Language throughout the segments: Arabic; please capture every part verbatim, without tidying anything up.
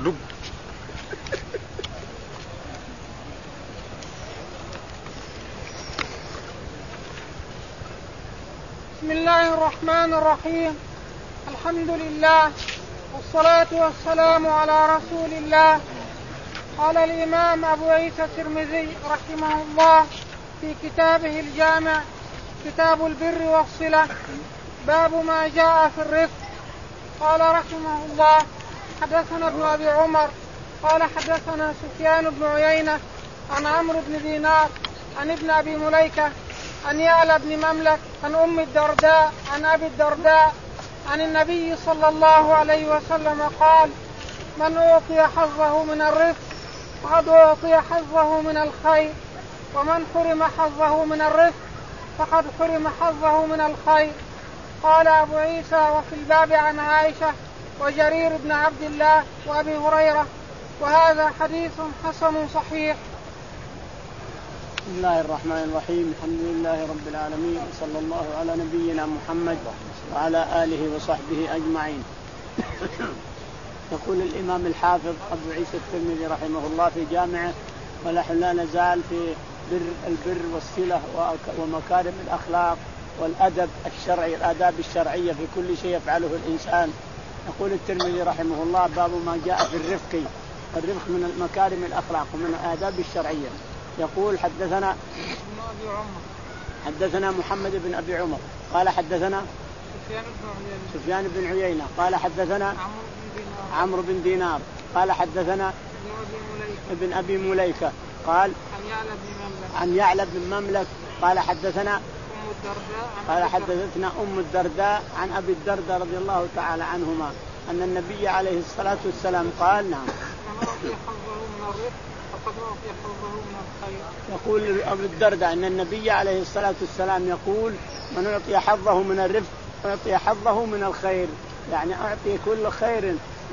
دب. بسم الله الرحمن الرحيم. الحمد لله والصلاة والسلام على رسول الله. قال الإمام أبو عيسى الترمذي رحمه الله في كتابه الجامع كتاب البر والصلة باب ما جاء في الرفق. قال رحمه الله حدثنا ابن أبي عمر قال حدثنا سفيان بن عيينة عن عمرو بن دينار عن ابن أبي مليكة عن يعلى بن مملك عن أم الدرداء عن أبي الدرداء عن النبي صلى الله عليه وسلم قال: من أعطي حظه من الرفق فقد أعطي حظه من الخير، ومن حرم حظه من الرفق فقد حرم حظه من الخير. قال أبو عيسى: وفي الباب عن عائشة وجرير بن عبد الله وأبي هريرة، وهذا حديث حسن صحيح. بسم الله الرحمن الرحيم. الحمد لله رب العالمين، صلى الله على نبينا محمد وعلى آله وصحبه أجمعين. يقول الإمام الحافظ أبو عيسى الترمذي رحمه الله في جامعه: ونحن لا نزال في بر البر والصلة ومكارم الأخلاق والأدب الشرعي، الآداب الشرعية في كل شيء يفعله الإنسان. يقول الترمذي رحمه الله: باب ما جاء في الرفق. الرفق من مكارم الأخلاق ومن الآداب الشرعية. يقول: حدثنا حدثنا محمد بن أبي عمر قال حدثنا سفيان بن عيينة قال حدثنا عمرو بن دينار قال حدثنا ابن أبي مليكة قال عن يعلى بن مملك قال حدثنا قال حدثتنا أم الدرداء عن أبي الدرداء رضي الله تعالى عنهما أن النبي عليه الصلاة والسلام قال: نعم. يقول أبو الدرداء أن النبي عليه الصلاة والسلام يقول: من أعطي حظه من الرفق أعطي حظه من الخير، يعني أعطي كل خير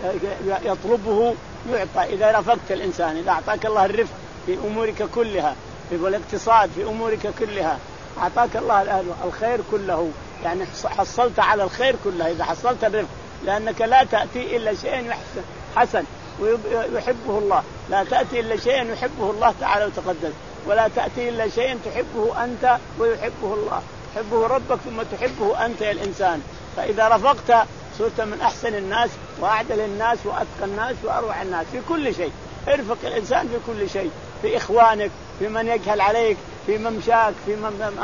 يطلبه يعطى. إذا رفقت الإنسان، إذا أعطاك الله الرفق في أمورك كلها، في الاقتصاد، في أمورك كلها، أعطاك الله الخير كله، يعني حصلت على الخير كله إذا حصلت الرفق، لأنك لا تأتي إلا شيء حسن ويحبه الله، لا تأتي إلا شيء يحبه الله تعالى وتقدس، ولا تأتي إلا شيء تحبه أنت ويحبه الله، تحبه ربك ثم تحبه أنت يا الإنسان. فإذا رفقت صرت من أحسن الناس وأعدل الناس وأتقى الناس وأروع الناس في كل شيء. ارفق الإنسان في كل شيء، في إخوانك، في من يجهل عليك، في ممشاك، في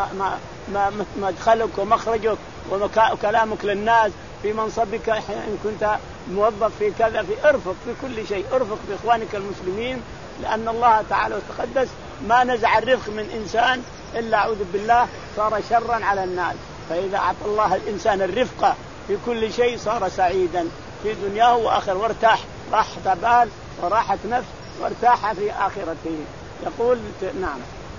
مدخلك ومخرجك وكلامك للناس، في منصبك إن كنت موظف في كذا، في ارفق في كل شيء. ارفق بإخوانك المسلمين، لأن الله تعالى وتقدس ما نزع الرفق من إنسان إلا أعوذ بالله صار شرا على الناس. فإذا أعطى الله الإنسان الرفق في كل شيء صار سعيدا في دنياه وآخر، وارتاح راحة بال وراحة نفس وارتاح في آخرته. يقول: نعم.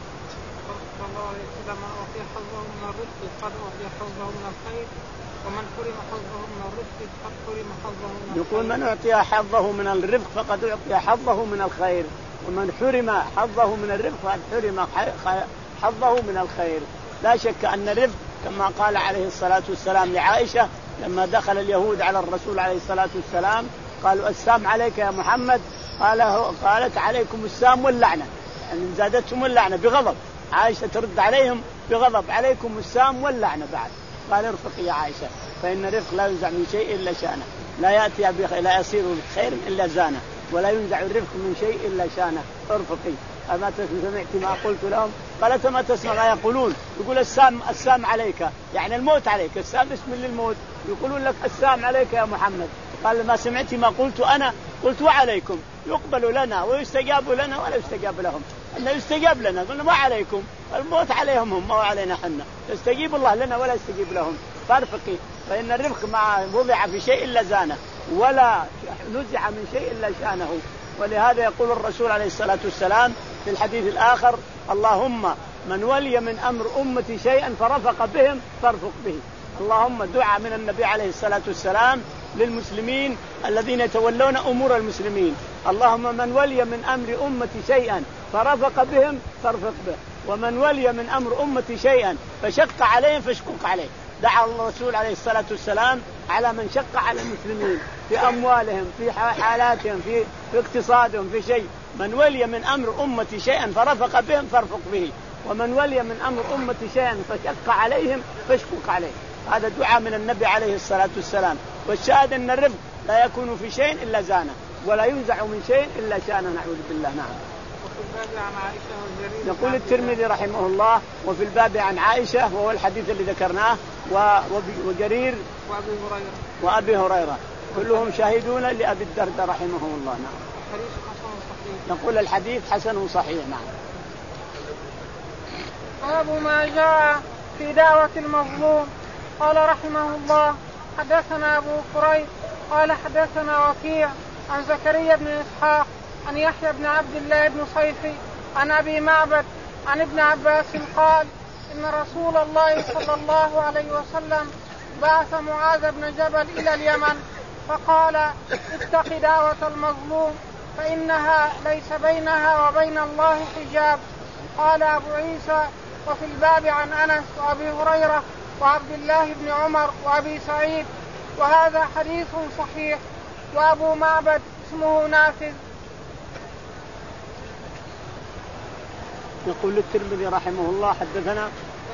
الله عليه وسلم: أعطي حظه من الرزق قد أعطي حظه من الخير، ومن حرم حظه من الرزق قد حرم حظه من الخير. يقول: من أعطي حظه من الرزق فقد أعطي حظه من الخير، ومن حرم حظه من الرزق فقد حرم حظه من الخير. لا شك أن الرزق كما قال عليه الصلاة والسلام لعائشة لما دخل اليهود على الرسول عليه الصلاة والسلام قالوا: السام عليك يا محمد، قال قالت: عليكم السام واللعنة، يعني زادتهم اللعنة بغضب. عائشة ترد عليهم بغضب: عليكم السام واللعنة بعد. قال: ارفقي يا عائشة، فإن الرفق لا ينزع من شيء إلا شانه، لا يأتي بخير، لا يصير بخير إلا زانه، ولا ينزع الرفق من شيء إلا شانه. ارفقي. أما سمعت ما قلت لهم؟ قالت: ما تسمع ما يقولون؟ يقول: السام السام عليك، يعني الموت عليك، السام اسم للموت، يقولون لك السام عليك يا محمد. قال: ما سمعت ما قلت أنا؟ قلت: وعليكم، يقبل لنا ويستجاب لنا ولا يستجاب لهم. أنه يستجاب لنا قلنا ما عليكم، الموت عليهم هم وعلينا حنا، يستجيب الله لنا ولا يستجيب لهم. فارفقي، فإن الرفق ما وضع في شيء إلا زانه، ولا نزع من شيء إلا شانه. ولهذا يقول الرسول عليه الصلاة والسلام في الحديث الآخر: اللهم من ولي من أمر أمتي شيئا فرفق بهم فارفق به. اللهم دعا من النبي عليه الصلاة والسلام للمسلمين الذين يتولون أمور المسلمين: اللهم من ولي من أمر أمتي شيئا فرفق بهم فارفق به، ومن ولي من أمر أمتي شيئا فشق عليهم فاشقق عليه. دعا الرسول عليه الصلاة والسلام على من شق على المسلمين في أموالهم، في حالاتهم، في, في اقتصادهم، في شيء. من ولي من أمر أمتي شيئا فرفق بهم فارفق به، ومن ولي من أمر أمتي شيئا فشق عليهم فاشقق عليه. هذا دعاء من النبي عليه الصلاة والسلام. والشاهد أن الرفق لا يكون في شيء إلا زانه، ولا ينزع من شيء إلا شانه، نعوذ بالله. نعم. يقول الترمذي رحمه الله: وفي الباب عن عائشة، وهو الحديث اللي ذكرناه، وجرير وأبي هريرة وأبي هريرة كلهم شاهدون لأبي الدرداء رحمه الله. نعم. حديث حسن صحيح. نقول الحديث حسن صحيح. نعم. باب ما جاء في دعوة المظلوم. قال رحمه الله: حدثنا أبو كريب قال حدثنا وكيع عن زكريا بن إسحاق عن يحيى بن عبد الله بن صيفي عن أبي معبد عن ابن عباس قال: إن رسول الله صلى الله عليه وسلم بعث معاذ بن جبل إلى اليمن فقال: اتق دعوة المظلوم فإنها ليس بينها وبين الله حجاب. قال أبو عيسى: وفي الباب عن أنس وأبي هريرة وعبد الله بن عمر وأبي سعيد، وهذا حديث صحيح. وأبو معبد اسمه نافذ. يقول الترمذي رحمه الله: حدثنا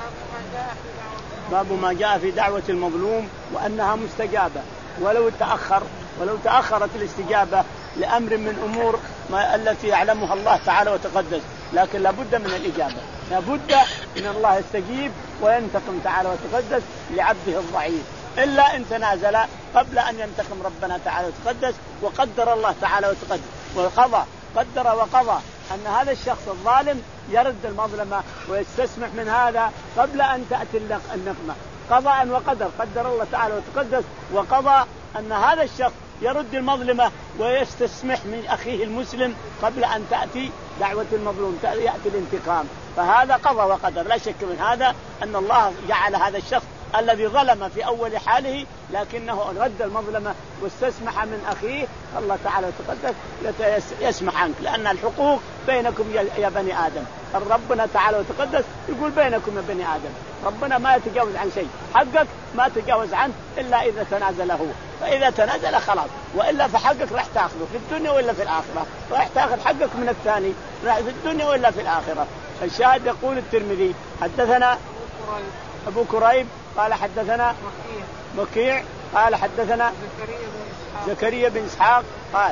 باب ما جاء في دعوة المظلوم وأنها مستجابة، ولو تأخر ولو تأخرت الاستجابة لأمر من أمور ما التي يعلمها الله تعالى وتقدس، لكن لابد من الإجابة، لابد من الله يستجيب وينتقم تعالى وتقدس لعبده الضعيف، إلا إن تنازل قبل أن ينتقم ربنا تعالى وتقدس. وقدر الله تعالى وتقدس وقضى قدر وقضى أن هذا الشخص الظالم يرد المظلمة ويستسمح من هذا قبل أن تأتي النقمة. قضاء وقدر، قدر الله تعالى وتقدس وقضى أن هذا الشخص يرد المظلمة ويستسمح من أخيه المسلم قبل أن تأتي دعوة المظلوم، يأتي الانتقام. فهذا قضى وقدر، لا شك من هذا أن الله جعل هذا الشخص الذي ظلم في أول حاله لكنه رد المظلمة واستسمح من أخيه، الله تعالى وتقدس يسمح عنك، لأن الحقوق بينكم يا بني آدم. ربنا تعالى وتقدس يقول بينكم يا بني آدم، ربنا ما يتجاوز عن شيء، حقك ما تجاوز عنه إلا إذا تنازل هو، فإذا تنازل خلاص، وإلا فحقك راح تأخذه في الدنيا ولا في الآخرة، راح تأخذ حقك من الثاني راح في الدنيا ولا في الآخرة. الشاهد يقول الترمذي: حدثنا أبو كريب قال حدثنا وكيع قال حدثنا زكريا بن إسحاق قال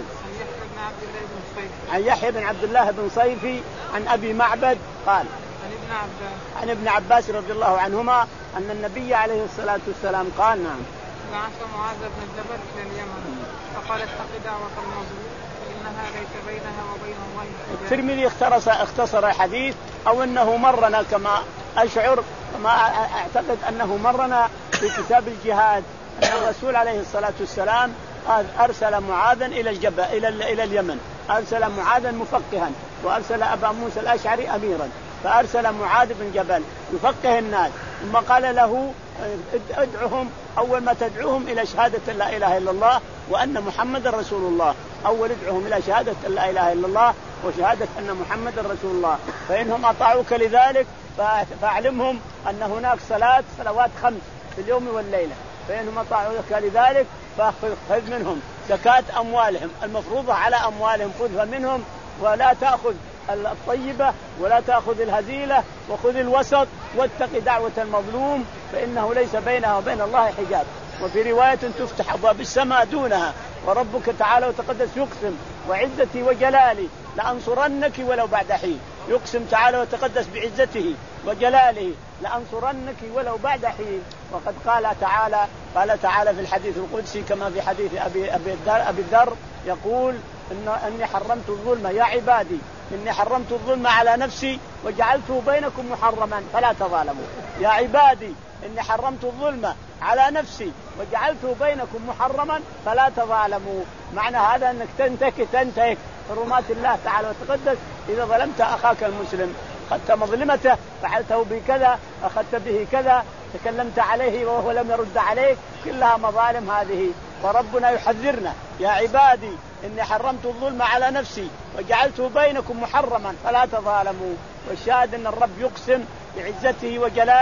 عن يحيى بن عبد الله بن صيفي عن أبي معبد قال عن ابن عباس رضي الله عنهما أن النبي عليه الصلاة والسلام قال: نعم، بعث معاذ بن جبل إلى اليمن فقال: اتق دعوة المظلوم فإنها ليس بينها وبين الله حجاب. الترمذي اختصر اختصر الحديث، أو أنه مرنا كما أشعر كما أعتقد أنه مرنا في كتاب الجهاد أن الرسول عليه الصلاة والسلام أرسل معاذا إلى الجبل إلى إلى اليمن، أرسل معاذا مفقها، وأرسل أبا موسى الأشعري أميرا، فأرسل معاذ بن جبل يفقه الناس، ثم قال له: ادعهم أول ما تدعوهم إلى شهادة لا إله إلا الله وأن محمد رسول الله، أول ادعوهم إلى شهادة لا إله إلا الله وشهادة أن محمد رسول الله، فإنهم أطاعوك لذلك فأعلمهم أن هناك صلاة صلوات خمس في اليوم والليلة، فإنهم أطاعوك لذلك فخذ منهم زكاة أموالهم المفروضة على أموالهم، خذها منهم، ولا تأخذ الطيبة ولا تأخذ الهزيلة، وخذ الوسط، واتق دعوة المظلوم فإنه ليس بينها وبين الله حجاب. وفي رواية: تفتح أبواب السماء دونها، وربك تعالى وتقدس يقسم: وعزتي وجلالي لأنصرنك ولو بعد حين. يقسم تعالى وتقدس بعزته وجلاله: لأنصرنك ولو بعد حين. وقد قال تعالى قال تعالى في الحديث القدسي كما في حديث أبي أبي الذر, أبي الذر يقول: إن أني حرمت الظلم يا عبادي، إني حرمت الظلم على نفسي وجعلته بينكم محرما فلا تظالموا. يا عبادي إني حرمت الظلم على نفسي وجعلته بينكم محرما فلا تظالموا. معنى هذا أنك تنتهك تنتهك حرمات الله تعالى وتقدس. إذا ظلمت أخاك المسلم، أخذت مظلمته، فعلته بكذا، أخذت به كذا، تكلمت عليه وهو لم يرد عليك، كلها مظالم هذه. وربنا يحذرنا: يا عبادي إني حرمت الظلم على نفسي وجعلته بينكم محرما فلا تظالموا. والشاهد أن الرب يقسم بعزته وجلاله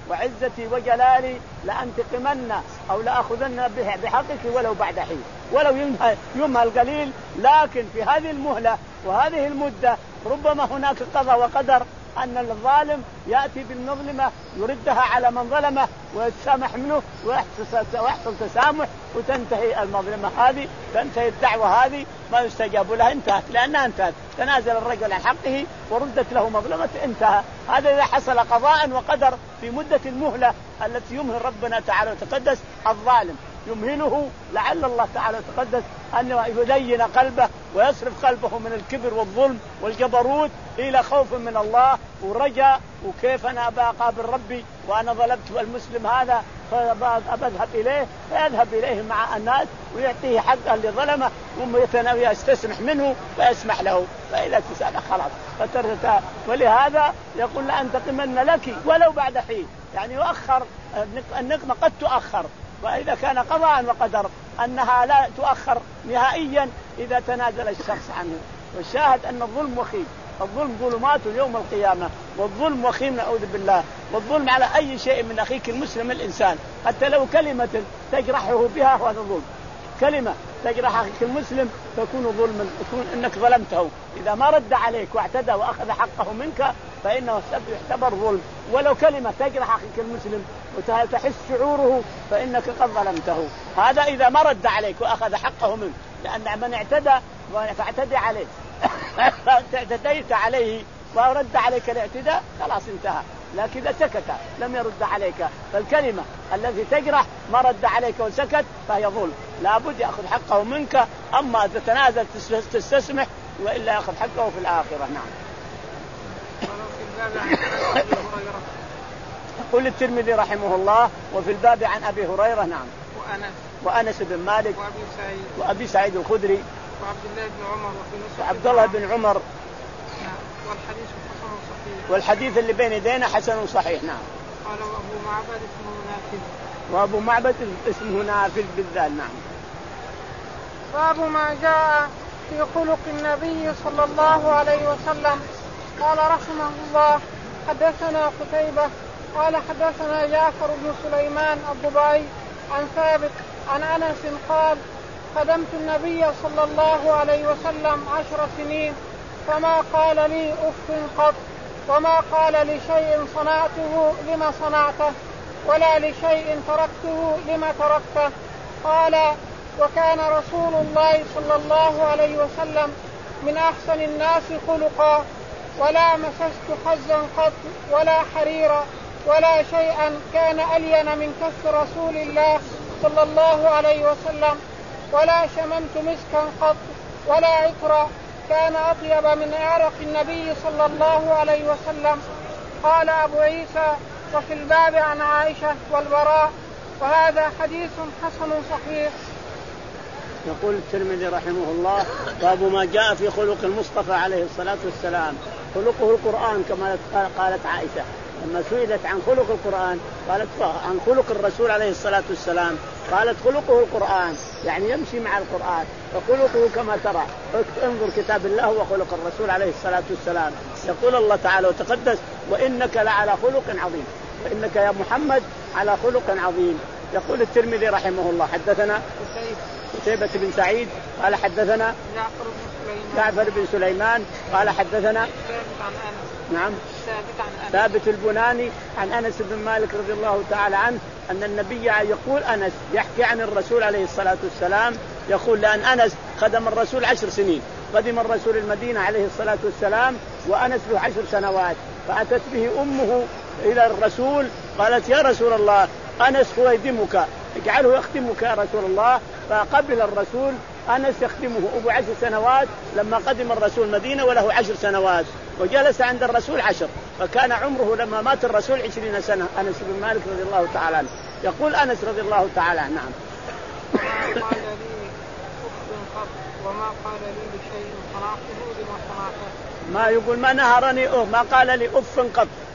وعزتي وجلالي لأنتقمن أو لأخذن بحقك ولو بعد حين، ولو يومها القليل، لكن في هذه المهلة وهذه المدة ربما هناك قضاء وقدر أن الظالم يأتي بالمظلمة يردها على من ظلمه ويتسامح منه ويحصل تسامح وتنتهي المظلمة هذه، تنتهي الدعوة هذه ما يستجاب لها، انتهت لأنها انتهت، تنازل الرجل عن حقه وردت له مظلمة، انتهى. هذا إذا حصل قضاء وقدر في مدة المهلة التي يمهل ربنا تعالى وتقدس الظالم، يمهله لعل الله تعالى وتقدس أن يلين قلبه ويصرف قلبه من الكبر والظلم والجبروت إلى خوف من الله ورجاء، وكيف أنا أقابل ربي وأنا ظلمت المسلم هذا فأذهب إليه، فيذهب إليه مع الناس ويعطيه حقه اللي ظلمه ثم يستسمح منه ويسمح له، فإذا تسامح خلاص فترتها. ولهذا يقول لأنتقمن لك ولو بعد حين، يعني يؤخر النقمة قد تؤخر، وإذا كان قضاء وقدر أنها لا تؤخر نهائيا إذا تنازل الشخص عنه. والشاهد أن الظلم وخيم، الظلم ظلمات يوم القيامة، والظلم وخيم نعوذ بالله، والظلم على أي شيء من أخيك المسلم الإنسان، حتى لو كلمة تجرحه بها هذا ظلم، كلمة تجرح أخيك المسلم تكون ظلما، تكون إنك ظلمته، إذا ما رد عليك واعتدى وأخذ حقه منك فإنه يعتبر ظلم، ولو كلمة تجرح أخيك المسلم وتحس شعوره فإنك قد ظلمته، هذا إذا ما رد عليك وأخذ حقه منك، لأن من اعتدى فاعتدي عليه اعتديت عليه ورد عليك الاعتداء خلاص انتهى، لكن إذا سكت لم يرد عليك، فالكلمة التي تجرح ما رد عليك وسكت فهي ظلم، لابد يأخذ حقه منك، أما تتنازل تستسمح وإلا يأخذ حقه في الآخرة. نعم. يقول الترمذي رحمه الله وفي الباب عن أبي هريرة نعم وأنس وأنس بن مالك وأبي سعيد وأبي سعيد الخدري وعبد الله بن عمر وعبد الله بن عمر نعم. والحديث حسن صحيح، والحديث اللي بين يدينا حسن صحيح. نعم. قال وأبو معبد اسمه نافذ وأبو معبد اسمه نافذ بالذال. نعم. باب ما جاء في خلق النبي صلى الله عليه وسلم. قال رحمه الله حدثنا قتيبة قال حدثنا جعفر بن سليمان الضبعي عن ثابت عن أنس قال خدمت النبي صلى الله عليه وسلم عشر سنين فما قال لي أف قط، وما قال لشيء صنعته لما صنعته، ولا لشيء تركته لما تركته. قال وكان رسول الله صلى الله عليه وسلم من أحسن الناس خلقا، ولا مسست حزا قط ولا حريرا ولا شيئا كان ألين من كف رسول الله صلى الله عليه وسلم، ولا شممت مسكا قط ولا عطرا كان أطيب من عرق النبي صلى الله عليه وسلم. قال أبو عيسى وفي الباب عن عائشة والبراء، وهذا حديث حسن صحيح. يقول الترمذي رحمه الله باب ما جاء في خلق المصطفى عليه الصلاة والسلام. خلقه القرآن كما قالت عائشة لما سئلت عن خلق القرآن قالت عن خلق الرسول عليه الصلاة والسلام قالت خلقه القرآن، يعني يمشي مع القرآن، فخلقه كما ترى انظر كتاب الله وخلق الرسول عليه الصلاة والسلام. يقول الله تعالى وتقدس وإنك لعلى خلق عظيم، وإنك يا محمد على خلق عظيم. يقول الترمذي رحمه الله حدثنا قتيبة بن سعيد قال حدثنا جعفر بن سليمان, جعفر بن سليمان قال حدثنا ثابت عن أنس نعم ثابت عن أنس ثابت البناني عن أنس بن مالك رضي الله تعالى عنه أن النبي يقول أنس يحكي عن الرسول عليه الصلاة والسلام يقول لأن أنس خدم الرسول عشر سنين، قدم الرسول المدينة عليه الصلاة والسلام وأنس له عشر سنوات، فأتت به أمه إلى الرسول قالت يا رسول الله أنس هو يخدمك اجعله يخدمك يا رسول الله. فقبل الرسول أنس يخدمه أبو عشر سنوات لما قدم الرسول مدينة وله عشر سنوات، وجلس عند الرسول عشر، فكان عمره لما مات الرسول عشرين سنة. أنس بن مالك رضي الله تعالى عنه يقول أنس رضي الله تعالى عنه نعم وما قال لي أف قط وما قال لي لشيء صنعته لما صنعته. ما يقول ما نهرني أه ما قال لي أف قط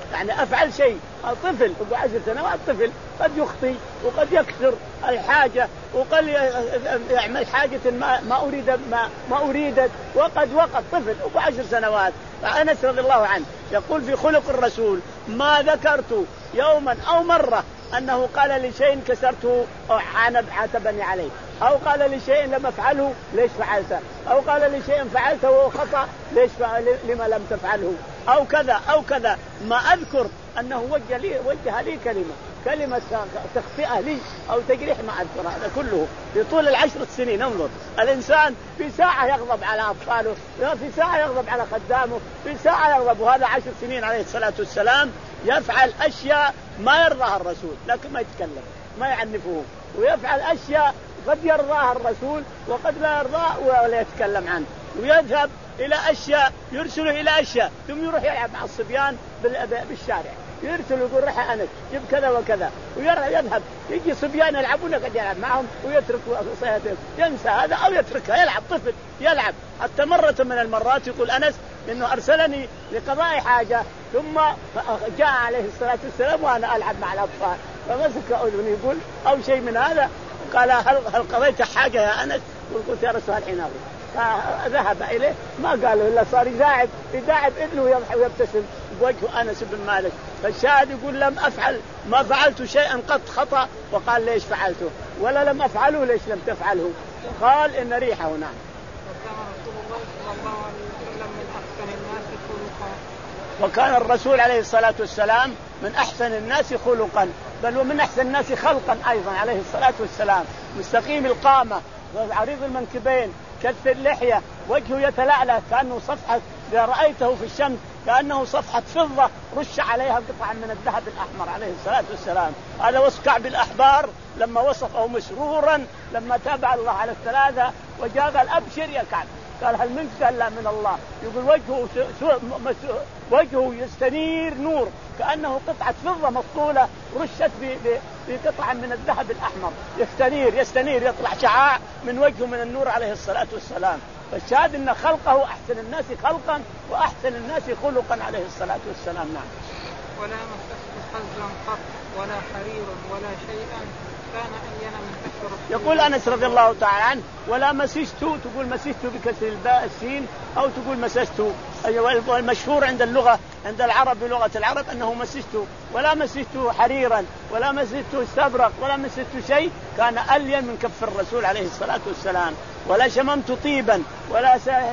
يعني أفعل شيء. طفل أبو عشر سنوات طفل قد يخطي وقد يكسر الحاجة وقد يعمل حاجة ما ما أريد ما ما أريدت وقد وقد طفل أبو عشر سنوات. فأنس رضي الله عنه يقول في خلق الرسول ما ذكرت يوما أو مرة أنه قال لشيء كسرته أو عاتبني عليه، أو قال لشيء لم أفعله ليش فعلته، أو قال لشيء فعلته وهو خطأ ليش لما لم تفعله، أو كذا أو كذا. ما أذكر أنه وجه لي وجه لي كلمة كلمة تخطئة لي أو تجريح، ما أذكر هذا كله في طول العشر سنين. انظر الإنسان في ساعة يغضب على أطفاله، في ساعة يغضب على خدامه، في ساعة يغضب. وهذا عشر سنين عليه الصلاة والسلام يفعل أشياء ما يرضاها الرسول لكن ما يتكلم ما يعنفه، ويفعل أشياء قد يرضاها الرسول وقد لا يرضاه ولا يتكلم عنه. ويذهب إلى أشياء يرسله إلى أشياء ثم يروح يلعب مع الصبيان بالشارع، يرسل يقول رح أنا جيب كذا وكذا، ويذهب يجي صبيان يلعبون قد يلعب معهم ويترك وصيته، ينسى هذا أو يتركها يلعب. طفل يلعب. حتى مرة من المرات يقول أنس إنه أرسلني لقضاء حاجة ثم جاء عليه الصلاة والسلام وأنا ألعب مع الأطفال فمسك أذني يقول أو شيء من هذا، قال هل هل قضيت حاجة يا أنس؟ قلت يا رسول الحين أبو. فذهب إليه ما قاله إلا صار يداعب يداعب ابنه ويضحك ويبتسم بوجه أنس بن مالك. فالشاهد يقول لم أفعل ما فعلت شيئا قط خطأ وقال ليش فعلته، ولا لم أفعله ليش لم تفعله. قال إن ريحه. نعم. وكان الرسول عليه الصلاة والسلام من أحسن الناس خلقا بل ومن أحسن الناس خلقا أيضا عليه الصلاة والسلام. مستقيم القامة عريض المنكبين كث اللحية وجهه يتلألأ كأنه صفحة إذا رأيته في الشمس كأنه صفحة فضة رش عليها قطعا من الذهب الأحمر عليه الصلاة والسلام. هذا وصف كعب الأحبار لما وصفه مسرورا لما تابع الله على الثلاثة وجاء قال أبشر يا كعب، قال هل منك؟ قال لا من الله. يقول وجهه وجهه يستنير نور كأنه قطعة فضة مفصولة رشت بقطعة من الذهب الأحمر، يستنير يستنير يطلع شعاع من وجهه من النور عليه الصلاة والسلام. فالشاهد أن خلقه أحسن الناس خلقا وأحسن الناس خلقا عليه الصلاة والسلام. نعم. ولا مسست حزا قط ولا حريرا ولا شيئا كان ألين من كسر. يقول أنس رضي الله تعالى عنه ولا مسست، تقول مسست بكسر الباء السين أو تقول مسست. والمشهور عند اللغة عند العرب بلغة العرب أنه مسست. ولا مسست حريرا ولا مسست استبرق ولا مسست شيء كان ألين من كف الرسول عليه الصلاة والسلام. ولا شممت طيبا ولا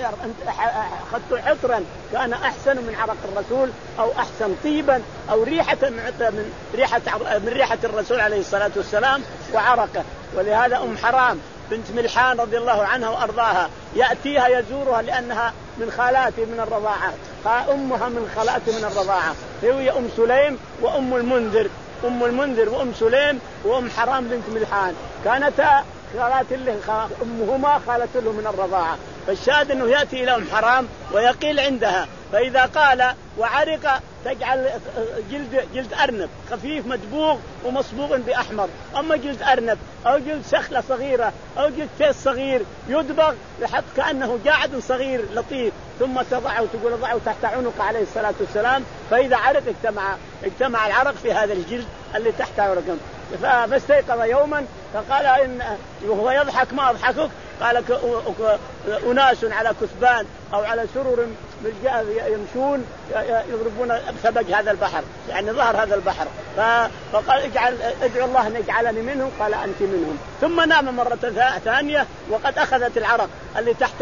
أخذت حطرا كان أحسن من عرق الرسول أو أحسن طيبا أو ريحة من ريحة من ريحة الرسول عليه الصلاة والسلام وعرقه. ولهذا أم حرام بنت ملحان رضي الله عنها وأرضاها يأتيها يزورها لأنها من خالاته من الرضاعة، أمها من خالاته من الرضاعة هي أم سليم وأم المنذر. أم المنذر وأم سليم وأم حرام بنت ملحان كانتا خالات له أمهما خالت له من الرضاعة. فالشاهد أنه يأتي إلى أم حرام ويقيل عندها، فإذا قال وعرق تجعل جلد جلد أرنب خفيف مدبوغ ومصبوغ بأحمر، أما جلد أرنب أو جلد سخلة صغيرة أو جلد فيس صغير يدبغ لحد كأنه جاعد صغير لطيف ثم تضعه تقول ضعه تحت عنق عليه الصلاة والسلام، فإذا عرق اجتمع اجتمع العرق في هذا الجلد اللي تحت عنقه. فاستيقظ يوما فقال إن وهو يضحك ما أضحكك، قال أناس على كثبان أو على سرر يمشون يضربون ثبج هذا البحر يعني ظهر هذا البحر، فقال اجعل ادعو الله أن يجعلني منهم، قال أنت منهم. ثم نام مرة ثانية وقد أخذت العرق اللي تحت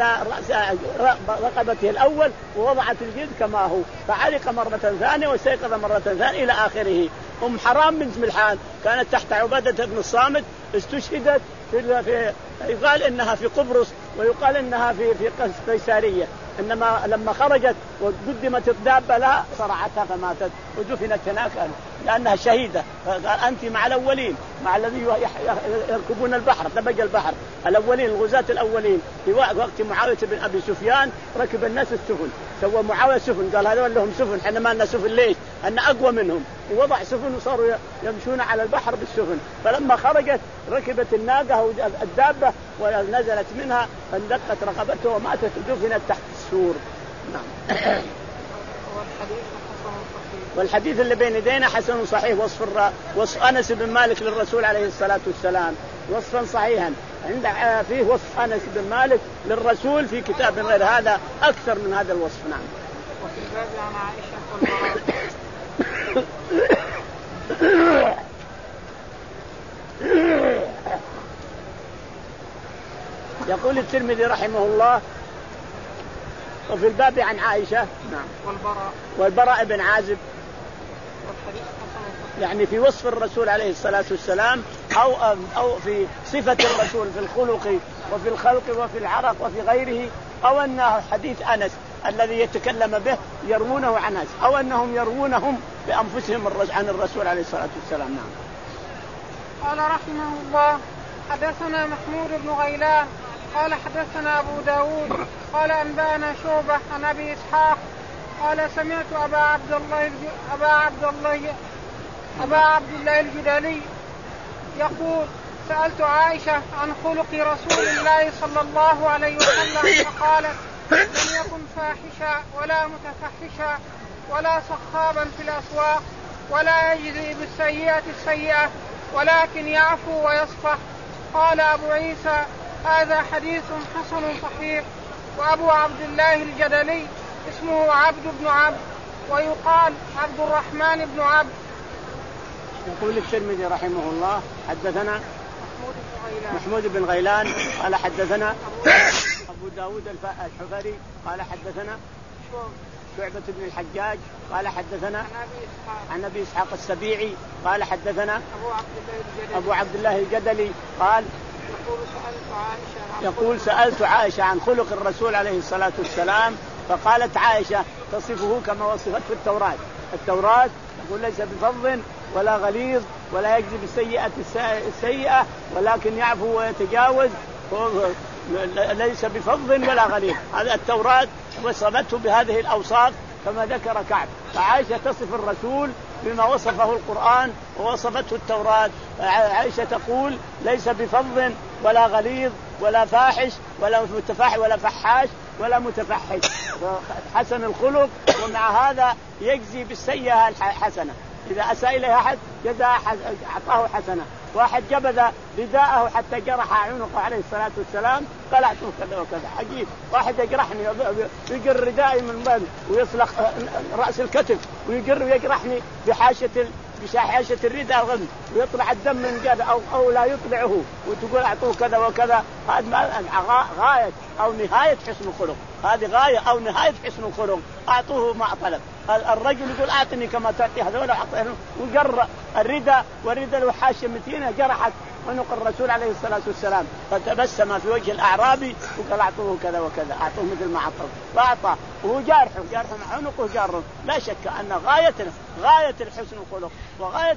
رقبته الأول ووضعت الجلد كما هو، فعلق مرة ثانية واستيقظ مرة ثانية إلى آخره. أم حرام بنت ملحان كانت تحت عبادة بن الصامت، استشهدت في, في يقال إنها في قبرص ويقال إنها في في قيسارية، إنما لما خرجت وقدمت الدابة لها صرعتها فماتت ودفنت هناك لأنها شهيدة. فقال أنت مع الأولين مع الذين يركبون البحر ثبج البحر الأولين الغزاة الأولين. في وقت معاوية بن أبي سفيان ركب الناس السفن، سوى معاوية سفن قال هذول لهم سفن حنا ما لنا سفن ليش؟ أن أقوى منهم، ووضع سفن وصاروا يمشون على البحر بالسفن. فلما خرجت ركبت الناقة أو الدابة ونزلت منها فاندقت رقبته وماتت ودفنت تحت السور. نعم. والحديث والحديث اللي بين يدينا حسن صحيح. وصف الر... وصف أنس بن مالك للرسول عليه الصلاة والسلام وصفا صحيحا. عند فيه وصف أنس بن مالك للرسول في كتاب غير هذا أكثر من هذا الوصف. نعم. وفي الباب عن عائشة والبراء. يقول الترمذي رحمه الله وفي الباب عن عائشة نعم والبراء والبراء بن عازب والحديث حسن يعني في وصف الرسول عليه الصلاة والسلام أو أو في صفة الرسول في الخلق وفي الخلق وفي العرق وفي غيره، أو أنه حديث أنس الذي يتكلم به يروونه عن أنس، أو أنهم يروونهم بأنفسهم عن الرسول عليه الصلاة والسلام. نعم. قال رحمه الله حدثنا محمود بن غيلان قال حدثنا أبو داود قال أنبأنا شعبة عن أبي إسحاق قال سمعت أبا عبد الله أبا عبد الله أبا عبد الله الجدلي يقول سألت عائشة عن خلق رسول الله صلى الله عليه وسلم فقالت لم يكن فاحشا ولا متفحشا ولا صخابا في الأسواق ولا يجزي بالسيئة السيئة ولكن يعفو ويصفح. قال أبو عيسى هذا حديث حسن صحيح. وأبو عبد الله الجدلي اسمه عبد بن عبد ويقال عبد الرحمن بن عبد. يقول الترمذي رحمه الله حدثنا محمود بن غيلان قال حدثنا أبو داود الحفري قال حدثنا شعبة بن الحجاج قال حدثنا عن أبي إسحاق السبيعي قال حدثنا أبو عبد الله الجدلي قال يقول سألت عائشة عن خلق الرسول عليه الصلاة والسلام فقالت عائشة تصفه كما وصفت في التوراة. التوراة يقول ليس بفظ ولا غليظ ولا يجزي بالسيئة السيئة ولكن يعفو ويتجاوز، ليس بفظ ولا غليظ. هذا التوراة وصفته بهذه الأوصاف كما ذكر كعب. فعائشة تصف الرسول بما وصفه القرآن ووصفته التوراة. عائشة تقول ليس بفظ ولا غليظ ولا فاحش ولا متفاحش ولا فحاش ولا متفحش، حسن الخلق، ومع هذا يجزي بالسيئة الحسنة. إذا أساء إليها أحد جزاء أعطاه حسنة. واحد جبذ رداءه حتى جرح عنقه عليه الصلاة والسلام قلعته كذا وكذا. عجيب، واحد يجرحني يجر ردائي من بين ويصلخ رأس الكتف ويجر ويجرحني بحاشة بحاشة الرداء الغم ويطلع الدم من جد أو أو لا يطلعه وتقول أعطوه كذا وكذا. هذا غاية أو نهاية حسن الخلق، هذه غاية أو نهاية حسن الخلق. أعطوه ما طلب. الرجل يقول أعطني كما تعطي هذول وجر الرداء والرداء له حاشة متينة جرحت عنق الرسول عليه الصلاة والسلام فتبسم في وجه الأعرابي وقال أعطوه كذا وكذا، أعطوه مثل ما أعطوه فأعطى وهو جارحه جارحه مع عنقه جاره. لا شك أن غاية غاية الحسن الخلق وغاية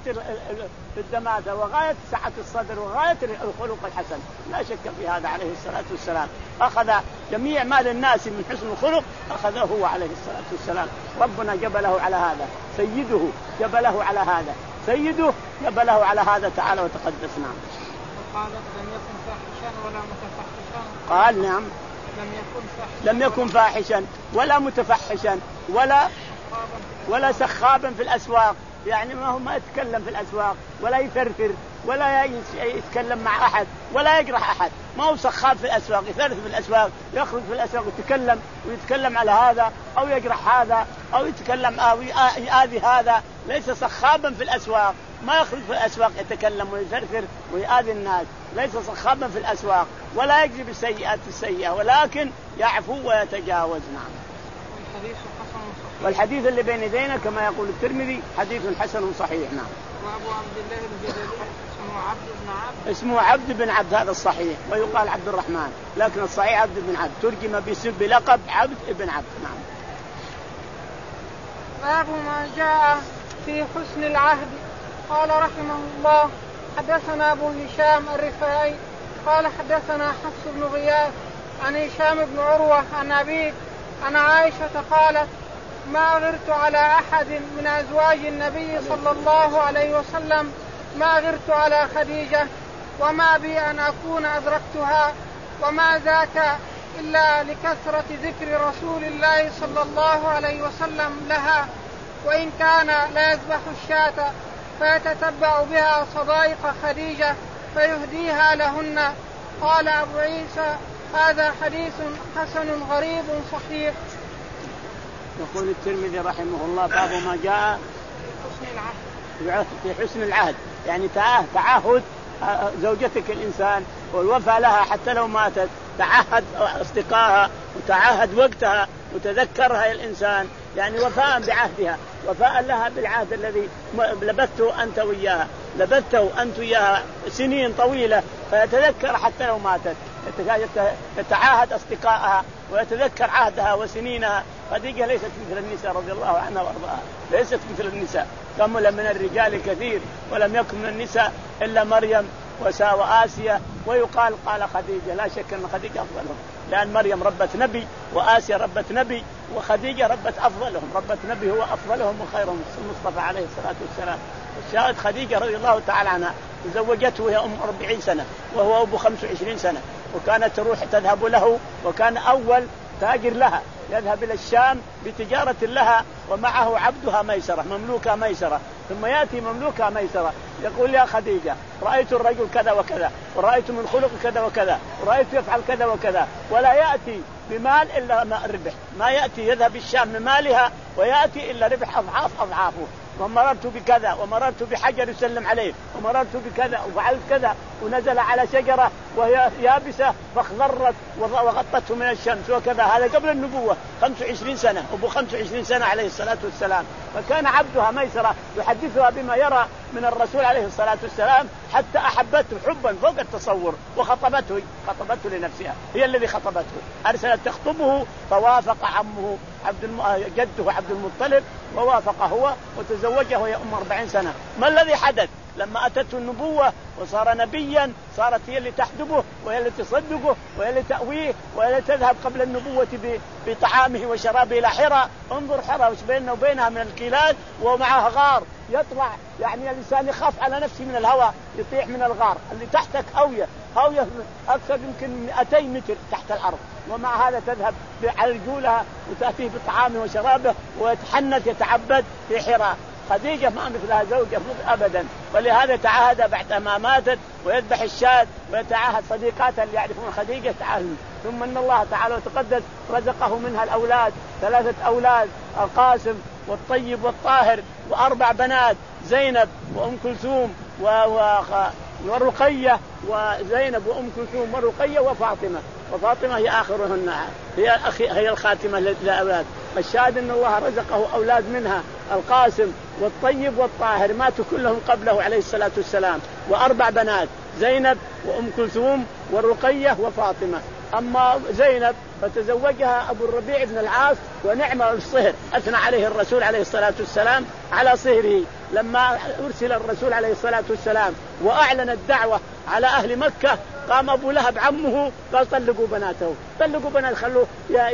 الدمادة وغاية سعة الصدر وغاية الخلق الحسن، لا شك في هذا عليه الصلاة والسلام. أخذ جميع مال الناس من حسن الخلق أخذه هو عليه الصلاة والسلام. ربنا جبله على هذا، سيده جبله على هذا، سيده جبله على هذا تعالى وتقدس. نعم. قال لم يكن فاحشا ولا متفحشا. قال نعم لم يكن فاحشا لم يكن فاحشا ولا متفحشا ولا ولا سخابا في الأسواق، يعني ما هو ما يتكلم في الأسواق ولا يثرثر ولا يتكلم مع أحد ولا يجرح أحد. ما هو سخاب في الأسواق يثرث في الأسواق يخرج في الأسواق ويتكلم ويتكلم على هذا أو يجرح هذا أو يتكلم أو يؤذي هذا. ليس سخابا في الأسواق، ما يخرج في الأسواق يتكلم ويثرثر ويؤذي الناس. ليس سخابا في الأسواق ولا يجزي بالسيئات السيئة ولكن يعفو ويتجاوز. نعم. والحديث حسن صحيح. والحديث اللي بين يدينا كما يقول الترمذي حديث حسن صحيح. نعم. وأبو عبد الله الجدلي اسمه عبد بن عبد. اسمه عبد بن عبد، هذا الصحيح، ويقال عبد الرحمن، لكن الصحيح عبد بن عبد، ترجم باسم بلقب عبد بن عبد. نعم. باب ما جاء في حسن العهد. قال رحمه الله حدثنا أبو هشام الرفاعي قال حدثنا حفص بن غياث عن هشام بن عروة عن أبيه عن عائشة قالت ما غرت على أحد من أزواج النبي صلى الله عليه وسلم ما غرت على خديجة وما بي أن أكون أدركتها وما ذاك إلا لكثرة ذكر رسول الله صلى الله عليه وسلم لها وإن كان لا يذبح الشاة فيتتبع بها صدائق خديجة فيهديها لهن. قال أبو عيسى هذا حديث حسن غريب صحيح. يقول الترمذي رحمه الله باب ما جاء في حسن العهد، يعني تعهد زوجتك الإنسان والوفاء لها حتى لو ماتت، تعهد أصدقائها وتعهد وقتها وتذكرها الإنسان، يعني وفاء بعهدها، وفاء لها بالعهد الذي لبثته أنت وياها، لبثته أنت وياها سنين طويلة، فيتذكر حتى لو ماتت، يتعاهد أصدقائها ويتذكر عهدها وسنينها. خديجة ليست مثل النساء رضي الله عنها وارضاها، ليست مثل النساء، كمل من الرجال كثير ولم يكن من النساء إلا مريم وساء وآسيا، ويقال قال خديجة، لا شك أن خديجة أفضلهم، لأن مريم ربت نبي وآسيا ربت نبي وخديجة ربت أفضلهم، ربت نبي هو أفضلهم وخيرهم المصطفى عليه الصلاة والسلام. الشاهد خديجة رضي الله تعالى عنها تزوجته وهي أم أربعين سنة وهو أبو خمس وعشرين سنة، وكانت تروح تذهب له، وكان أول تاجر لها يذهب إلى الشام بتجارة لها ومعه عبدها ميسرة مملوكها ميسرة، ثم يأتي مملوكها ميسرة يقول يا خديجة رأيت الرجل كذا وكذا ورأيت من خلق كذا وكذا ورأيت يفعل كذا وكذا، ولا يأتي بمال إلا ما ربح، ما يأتي يذهب الشام بمالها ويأتي إلا ربح أضعاف أضعافه، ومررت بكذا ومررت بحجر يسلم عليه ومررت بكذا وفعلت كذا، ونزل على شجرة وهي يابسة فاخضرت وغطته من الشمس وكذا. هذا قبل النبوة خمس وعشرين سنة، أبو خمس وعشرين سنة عليه الصلاة والسلام. فكان عبدها ميسرة يحدثها بما يرى من الرسول عليه الصلاة والسلام، حتى أحبته حبا فوق التصور، وخطبته خطبته لنفسها، هي الذي خطبته، أرسلت تخطبه فوافق عمه عبد الم... جده عبد المطلب ووافق هو وتزوجه وهي أم أربعين سنة. ما الذي حدث؟ لما أتته النبوة وصار نبيا صارت هي اللي تحجبه وهي اللي تصدقه وهي اللي تأويه وهي اللي تذهب قبل النبوة بطعامه وشرابه إلى حراء. انظر حراء وش بيننا وبينها من الكيلاد ومعها غار يطلع، يعني الإنسان يخاف على نفسه من الهواء يطيح من الغار اللي تحتك هاوية هاوية أكثر يمكن مئتين متر تحت الأرض، ومع هذا تذهب على رجولها وتأتيه بطعامه وشرابه ويتحنث يتعبد في حراء. خديجة ما مثلها زوجة أبدا، ولهذا تعاهد بعد ما ماتت ويذبح الشاة ويتعاهد صديقاتها اللي يعرفون خديجة تعاهد. ثم أن الله تعالى وتقدس رزقه منها الأولاد، ثلاثة أولاد، القاسم والطيب والطاهر، وأربع بنات، زينب وأم كلثوم ورقية، وزينب وأم كلثوم ورقية وفاطمة، وفاطمة هي آخرهن، هي أخي هي الخاتمة للأولاد. الشاهد أن الله رزقه أولاد منها القاسم والطيب والطاهر ماتوا كلهم قبله عليه الصلاة والسلام، وأربع بنات، زينب وأم كلثوم والرقية وفاطمة. أما زينب فتزوجها أبو الربيع بن العاص، ونعم الصهر أثنى عليه الرسول عليه الصلاة والسلام على صهره لما أرسل الرسول عليه الصلاة والسلام وأعلن الدعوة على أهل مكة. قام أبو لهب عمه قال طلقوا بناته، طلقوا بنات، خلوه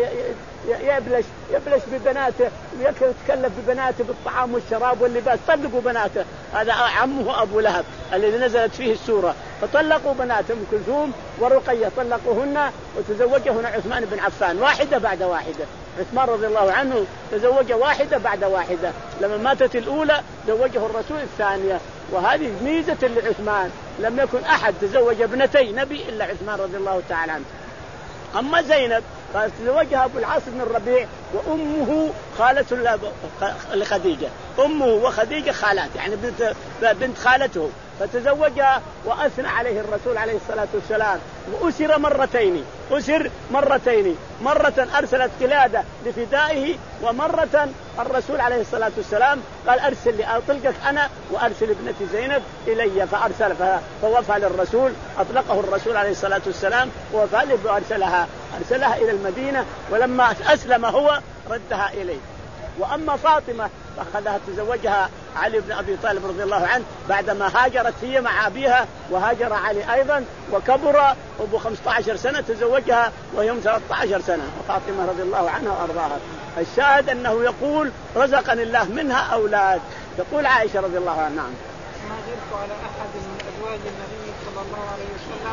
يبلش يبلش ببناته ويتكلف ببناته بالطعام والشراب واللباس، طلقوا بناته. هذا عمه أبو لهب الذي نزلت فيه السورة. فطلقوا بناته أم كلثوم ورقية، طلقوهن وتزوجهن عثمان بن عفان واحدة بعد واحدة. عثمان رضي الله عنه تزوج واحدة بعد واحدة، لما ماتت الأولى زوجه الرسول الثانية. وهذه ميزة لعثمان، لم يكن أحد تزوج ابنتي نبي إلا عثمان رضي الله تعالى عنه. أما زينب فتزوجها أبو العاص بن الربيع، وأمه خالة لخديجة، أمه وخديجة خالات، يعني بنت, بنت خالته، فتزوجها وأثنى عليه الرسول عليه الصلاة والسلام. وأسر مرتين، أسر مرتين، مرة أرسلت قلادة لفدائه، ومرة الرسول عليه الصلاة والسلام قال أرسل لي أطلقك أنا وأرسل ابنتي زينب إلي، فأرسل فوفى للرسول، أطلقه الرسول عليه الصلاة والسلام ووفى له وأرسلها أرسلها إلى المدينة، ولما أسلم هو ردها إليه. وأما فاطمة فأخذها تزوجها علي بن أبي طالب رضي الله عنه بعدما هاجرت هي مع أبيها، وهاجر علي أيضا وكبر أبو خمسة عشر سنة تزوجها ويوم ثلاثة عشر سنة، وفاطمة رضي الله عنها وأرضاها. الشاهد أنه يقول رزقني الله منها أولاد. تقول عائشة رضي الله عنها نعم ما زلت على أحد من أزواج النبي صلى الله عليه وسلم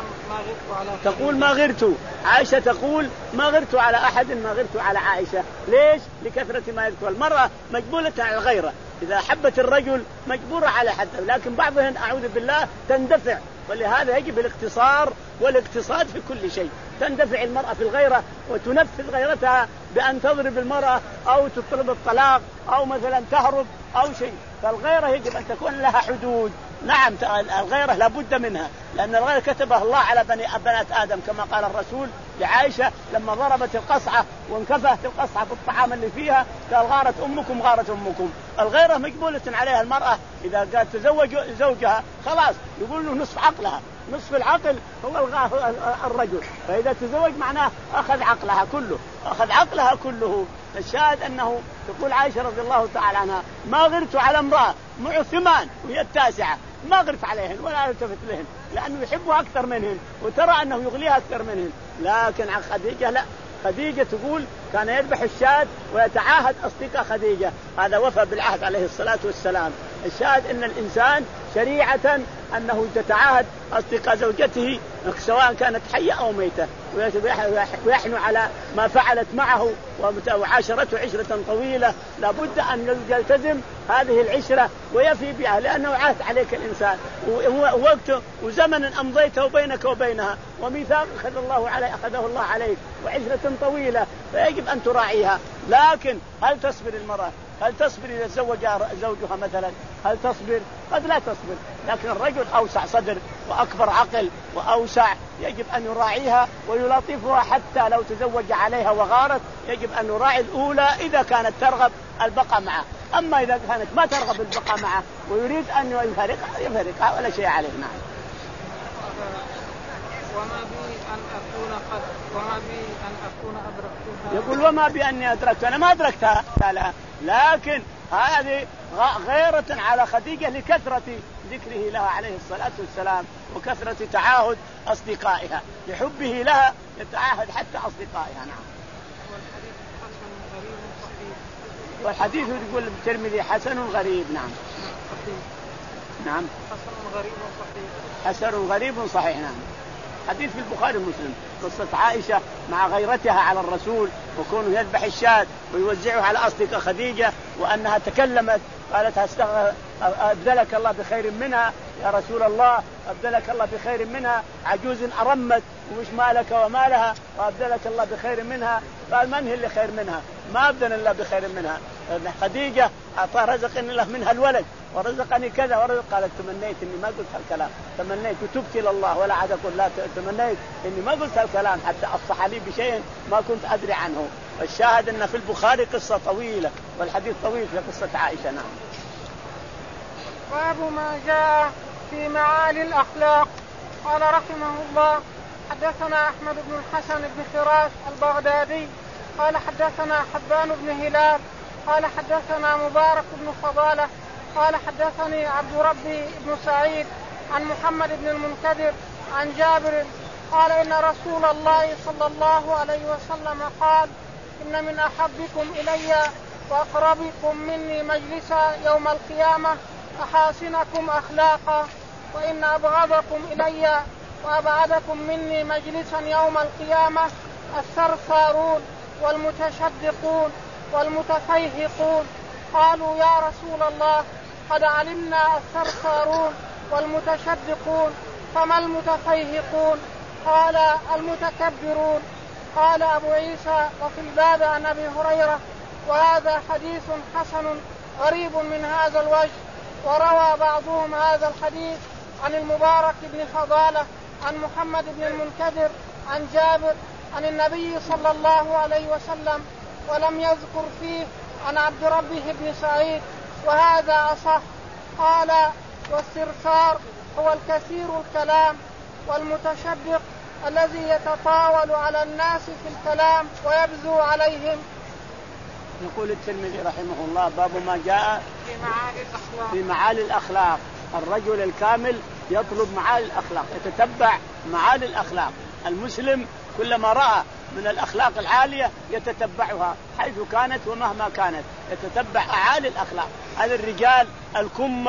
ما غرت على تقول ما غرت، عائشة تقول ما غرت على أحد ما غرت على عائشة. ليش؟ لكثرة ما يذكر. المرأة مجبولة على الغيرة، إذا حبت الرجل مجبورة على حد، لكن بعضهن أعوذ بالله تندفع، ولهذا يجب الاقتصار والاقتصاد في كل شيء. تندفع المرأة في الغيرة وتنفذ غيرتها بأن تضرب المرأة أو تطلب الطلاق أو مثلا تهرب أو شيء. فالغيرة يجب أن تكون لها حدود. نعم الغيرة لابد منها، لأن الغيرة كتبها الله على بني بنات آدم، كما قال الرسول لعائشة لما ضربت القصعة وانكفأت القصعة بالطعام اللي فيها قال غارت أمكم غارت أمكم. الغيرة مجبولة عليها المرأة، إذا قالت تزوج زوجها خلاص يقول له نصف عقلها، نصف العقل هو الرجل، فإذا تزوج معناه أخذ عقلها كله، أخذ عقلها كله. الشاهد أنه تقول عائشة رضي الله تعالى عنها ما غرت على امرأة معه ثمان وهي التاسعة ما غرت عليهن ولا التفت لهن، لأنه يحبها أكثر منهن وترى أنه يغليها أكثر منهن. لكن عن خديجة لا، خديجة تقول كان يذبح الشاة ويتعاهد أصدقاء خديجة، هذا وفى بالعهد عليه الصلاة والسلام. الشاهد أن الإنسان شريعة أنه يتعاهد أصدقاء زوجته سواء كانت حية أو ميتة، ويحنو على ما فعلت معه وعاشرته عشرة طويلة. لابد أن يلتزم هذه العشرة ويفي بها، لأنه عهد عليك الإنسان ووقت وزمن أمضيته بينك وبينها، وميثاق أخذ الله عليه أخذه الله عليك، وعشرة طويلة فيجب أن تراعيها. لكن هل تصبر المرأة؟ هل تصبر إذا تزوج زوجها مثلا؟ هل تصبر؟ قد لا تصبر. لكن الرجل أوسع صدر وأكبر عقل وأوسع، يجب أن يراعيها ويلاطفها حتى لو تزوج عليها وغارت، يجب أن يراعي الأولى إذا كانت ترغب البقاء معه. أما إذا كانت ما ترغب البقاء معه ويريد أن يفارقها يفارقها ولا شيء عليه. نعم. وما بي أن أكون قد وما بي أن أكون أدركتها. يقول وما بي أني أدركتها، أنا ما أدركتها لا، لكن هذه غيرة على خديجة لكثرة ذكره لها عليه الصلاة والسلام وكثرة تعاهد أصدقائها، لحبه لها يتعاهد حتى أصدقائها. نعم. والحديث يقول الترمذي حسن غريب. نعم. نعم. حسن غريب صحيح. حسن غريب صحيح. نعم. حديث في البخاري ومسلم قصة عائشة مع غيرتها على الرسول وكونه يذبح الشاة ويوزعه على أصدقاء خديجة، وأنها تكلمت قالت أبدلك الله بخير منها يا رسول الله، أبدلك الله بخير منها، عجوز أرمت ومش مالك ومالها وأبدلك الله بخير منها. قال من هي اللي خير منها؟ ما أبدل الله بخير منها. خديجة أعطاه رزقني الله منها الولد ورزقني كذا ورزق. قالت تمنيت إني ما قلت هالكلام، تمنيت وتبت إلى الله ولا عاد أقول لا، تمنيت إني ما قلت هالكلام حتى أصح لي بشيء ما كنت أدري عنه. الشاهد أن في البخاري قصة طويلة والحديث طويل في قصة عائشة. نعم. باب ما جاء في معالي الأخلاق. قال رحمه الله حدثنا أحمد بن الحسن بن فراس البغدادي قال حدثنا حبان بن هلال قال حدثنا مبارك بن فضالة قال حدثني عبد ربي بن سعيد عن محمد بن المنكدر عن جابر قال إن رسول الله صلى الله عليه وسلم قال إن من أحبكم إلي وأقربكم مني مجلسا يوم القيامة أحاسنكم أخلاقا، وإن أبغضكم إلي وأبعدكم مني مجلسا يوم القيامة الثرثارون والمتشدقون والمتفيهقون. قالوا يا رسول الله قد علمنا الثرثارون والمتشدقون فما المتفيهقون؟ قال المتكبرون. قال أبو عيسى وفي الباب عن أبي هريرة وهذا حديث حسن غريب من هذا الوجه. وروى بعضهم هذا الحديث عن المبارك بن فضالة عن محمد بن المنكدر عن جابر عن النبي صلى الله عليه وسلم ولم يذكر فيه عن عبد ربه بن سعيد وهذا أصح. قال والثرثار هو الكثير الكلام، والمتشدق الذي يتطاول على الناس في الكلام ويبذو عليهم. يقول الترمذي رحمه الله باب ما جاء في معالي الأخلاق. في معالي الأخلاق. الرجل الكامل يطلب معالي الأخلاق، يتتبع معالي الأخلاق. المسلم كلما رأى من الأخلاق العالية يتتبعها حيث كانت ومهما كانت، يتتبع أعالي الأخلاق. هذا الرجال الكمل